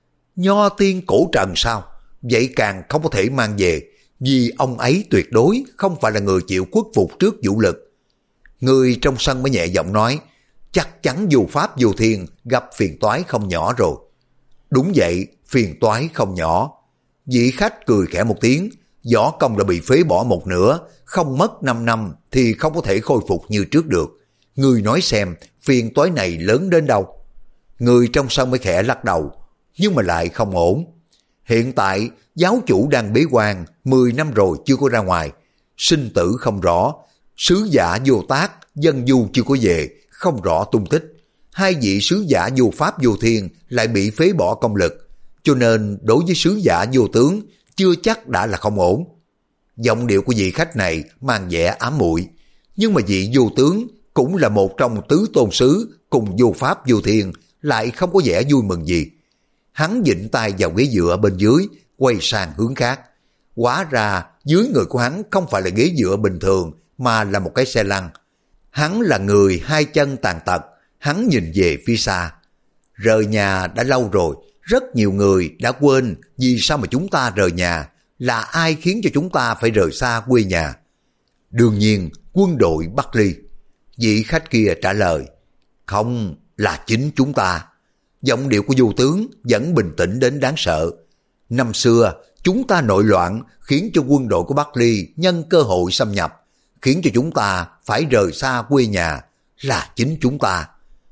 Nho tiên cổ trần sao? Vậy càng không có thể mang về, vì ông ấy tuyệt đối không phải là người chịu khuất phục trước vũ lực. Người trong sân mới nhẹ giọng nói, chắc chắn vô pháp vô thiên gặp phiền toái không nhỏ rồi. Đúng vậy, phiền toái không nhỏ. Vị khách cười khẽ một tiếng, võ công đã bị phế bỏ một nửa, không mất năm năm thì không có thể khôi phục như trước được. Người nói xem, phiền toái này lớn đến đâu? Người trong sân mới khẽ lắc đầu, nhưng mà lại không ổn. Hiện tại, giáo chủ đang bế quan, mười năm rồi chưa có ra ngoài. Sinh tử không rõ, sứ giả vô tác, dân du chưa có về, không rõ tung tích. Hai vị sứ giả vô pháp vô thiên lại bị phế bỏ công lực, cho nên đối với sứ giả vô tướng chưa chắc đã là không ổn. Giọng điệu của vị khách này mang vẻ ám muội, nhưng mà vị vô tướng cũng là một trong tứ tôn sứ cùng vô pháp vô thiên, lại không có vẻ vui mừng gì. Hắn vịn tay vào ghế dựa bên dưới, quay sang hướng khác. Hóa ra dưới người của hắn không phải là ghế dựa bình thường, mà là một cái xe lăn. Hắn là người hai chân tàn tật. Hắn nhìn về phía xa. Rời nhà đã lâu rồi, rất nhiều người đã quên vì sao mà chúng ta rời nhà, là ai khiến cho chúng ta phải rời xa quê nhà. Đương nhiên quân đội Bắc Ly. Vị khách kia trả lời, không, là chính chúng ta. Giọng điệu của vô tướng vẫn bình tĩnh đến đáng sợ. Năm xưa chúng ta nội loạn, khiến cho quân đội của Bắc Ly nhân cơ hội xâm nhập, khiến cho chúng ta phải rời xa quê nhà, là chính chúng ta.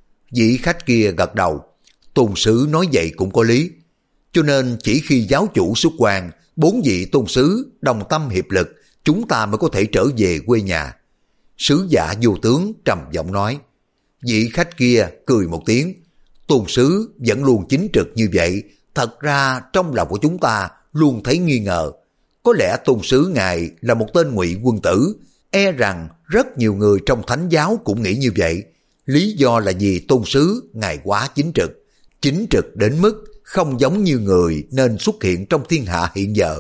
Vị khách kia gật đầu, tôn sứ nói vậy cũng có lý. Cho nên chỉ khi giáo chủ xuất quan, bốn vị tôn sứ đồng tâm hiệp lực, chúng ta mới có thể trở về quê nhà. Sứ giả vô tướng trầm giọng nói. Vị khách kia cười một tiếng, tôn sứ vẫn luôn chính trực như vậy, thật ra trong lòng của chúng ta luôn thấy nghi ngờ. Có lẽ tôn sứ ngài là một tên ngụy quân tử, e rằng rất nhiều người trong thánh giáo cũng nghĩ như vậy. Lý do là vì tôn sứ ngài quá chính trực, chính trực đến mức không giống như người nên xuất hiện trong thiên hạ hiện giờ.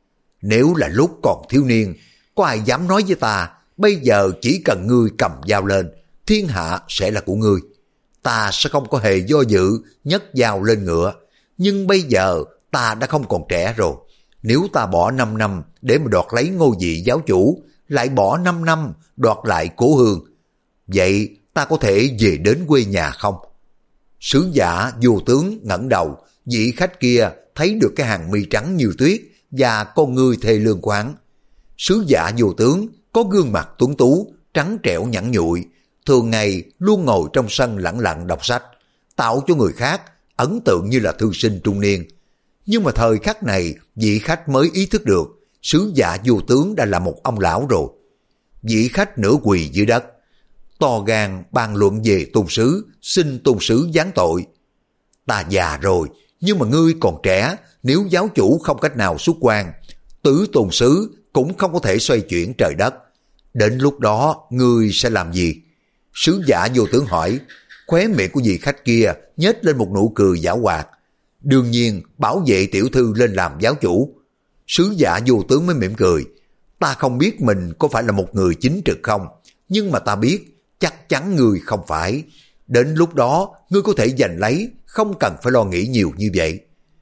Nếu là lúc còn thiếu niên, có ai dám nói với ta, bây giờ chỉ cần ngươi cầm dao lên, thiên hạ sẽ là của ngươi. Ta sẽ không có hề do dự nhấc dao lên ngựa. Nhưng bây giờ ta đã không còn trẻ rồi. Nếu ta bỏ năm năm để mà đoạt lấy ngôi vị giáo chủ, lại bỏ năm năm đoạt lại cố hương, vậy ta có thể về đến quê nhà không? Sứ giả vô tướng ngẩng đầu, vị khách kia thấy được cái hàng mi trắng như tuyết và con ngươi thê lương của hắn. Sứ giả vô tướng có gương mặt tuấn tú, trắng trẻo nhẵn nhụi, thường ngày luôn ngồi trong sân lặng lặng đọc sách, tạo cho người khác ấn tượng như là thư sinh trung niên. Nhưng mà thời khắc này, vị khách mới ý thức được, sứ giả vô tướng đã là một ông lão rồi. Vị khách nửa quỳ dưới đất, to gan bàn luận về tôn sứ, xin tôn sứ giáng tội. Ta già rồi, nhưng mà ngươi còn trẻ, nếu giáo chủ không cách nào xuất quan, tứ tôn sứ cũng không có thể xoay chuyển trời đất. Đến lúc đó, ngươi sẽ làm gì? Sứ giả vô tướng hỏi. Khóe miệng của vị khách kia nhếch lên một nụ cười giảo hoạt. Đương nhiên bảo vệ tiểu thư lên làm giáo chủ. Sứ giả vô tướng mới mỉm cười. Ta không biết mình có phải là một người chính trực không, nhưng mà ta biết chắc chắn ngươi không phải. Đến lúc đó ngươi có thể giành lấy, không cần phải lo nghĩ nhiều như vậy.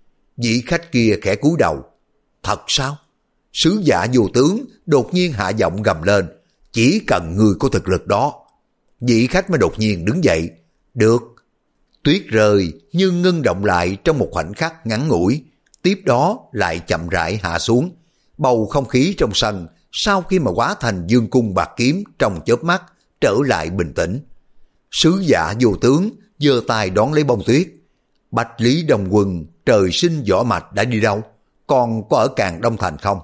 Vị khách kia khẽ cúi đầu. Thật sao? Sứ giả vô tướng đột nhiên hạ giọng gầm lên. Chỉ cần ngươi có thực lực đó. Vị khách mới đột nhiên đứng dậy. Được. Tuyết rơi như ngưng động lại trong một khoảnh khắc ngắn ngủi, tiếp đó lại chậm rãi hạ xuống. Bầu không khí trong sân sau khi mà hóa thành dương cung bạc kiếm trong chớp mắt trở lại bình tĩnh. Sứ giả Vô Tướng giơ tay đón lấy bông tuyết. Bạch Lý Đồng Quân trời sinh võ mạch đã đi đâu? Còn có ở Càn Đông Thành không?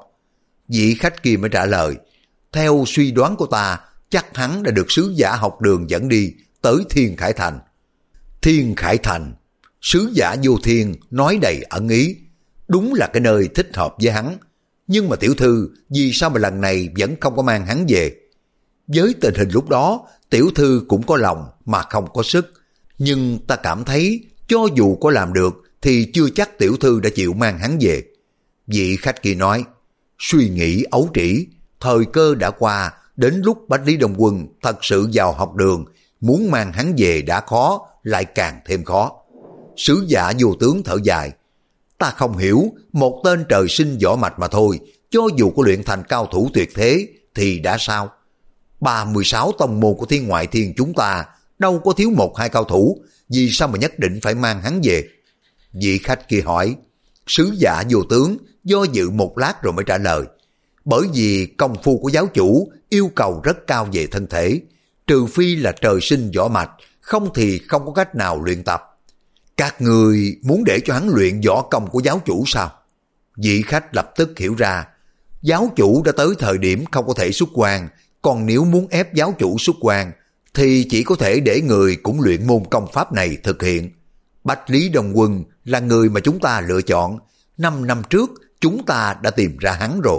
Vị khách kia mới trả lời, theo suy đoán của ta, chắc hắn đã được sứ giả học đường dẫn đi tới Thiên Khải Thành. Thiên Khải Thành, sứ giả Vô Thiên nói đầy ẩn ý, đúng là cái nơi thích hợp với hắn. Nhưng mà tiểu thư, vì sao mà lần này vẫn không có mang hắn về? Với tình hình lúc đó, tiểu thư cũng có lòng mà không có sức. Nhưng ta cảm thấy, cho dù có làm được, thì chưa chắc tiểu thư đã chịu mang hắn về. Vị khách kia nói, suy nghĩ ấu trĩ, thời cơ đã qua, đến lúc Bách Lý Đông Quân thật sự vào học đường, muốn mang hắn về đã khó, lại càng thêm khó. Sứ giả Vô Tướng thở dài, ta không hiểu, một tên trời sinh võ mạch mà thôi, cho dù có luyện thành cao thủ tuyệt thế, thì đã sao? ba mươi sáu tông môn của Thiên Ngoại Thiên chúng ta, đâu có thiếu một hai cao thủ, vì sao mà nhất định phải mang hắn về? Vị khách kia hỏi. Sứ giả Vô Tướng do dự một lát rồi mới trả lời, bởi vì công phu của giáo chủ yêu cầu rất cao về thân thể, trừ phi là trời sinh võ mạch, không thì không có cách nào luyện tập. Các người muốn để cho hắn luyện võ công của giáo chủ sao? Vị khách lập tức hiểu ra, giáo chủ đã tới thời điểm không có thể xuất quan, còn nếu muốn ép giáo chủ xuất quan, thì chỉ có thể để người cũng luyện môn công pháp này thực hiện. Bách Lý Đông Quân là người mà chúng ta lựa chọn, năm năm trước chúng ta đã tìm ra hắn rồi.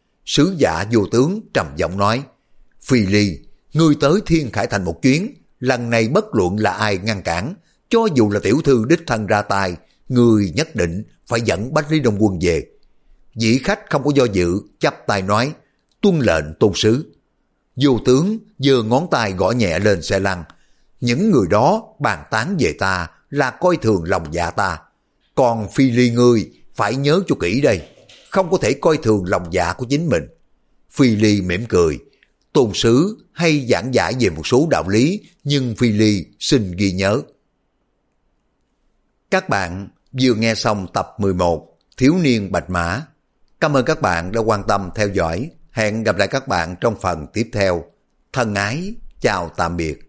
Sứ giả Vô Tướng trầm giọng nói, Phi Ly, ngươi tới Thiên Khải Thành một chuyến, lần này bất luận là ai ngăn cản, cho dù là tiểu thư đích thân ra tay, ngươi nhất định phải dẫn Bách Lý Đông Quân về. Vị khách không có do dự, chắp tay nói, tuân lệnh tôn sứ. Vô Tướng giơ ngón tay gõ nhẹ lên xe lăn, những người đó bàn tán về ta là coi thường lòng dạ ta, còn Phi Ly ngươi phải nhớ cho kỹ đây, không có thể coi thường lòng dạ của chính mình. Phi Ly mỉm cười, tôn sứ hay giảng giải về một số đạo lý, nhưng Phi Ly xin ghi nhớ. Các bạn vừa nghe xong tập mười một Thiếu niên Bạch Mã. Cảm ơn các bạn đã quan tâm theo dõi. Hẹn gặp lại các bạn trong phần tiếp theo. Thân ái, chào tạm biệt.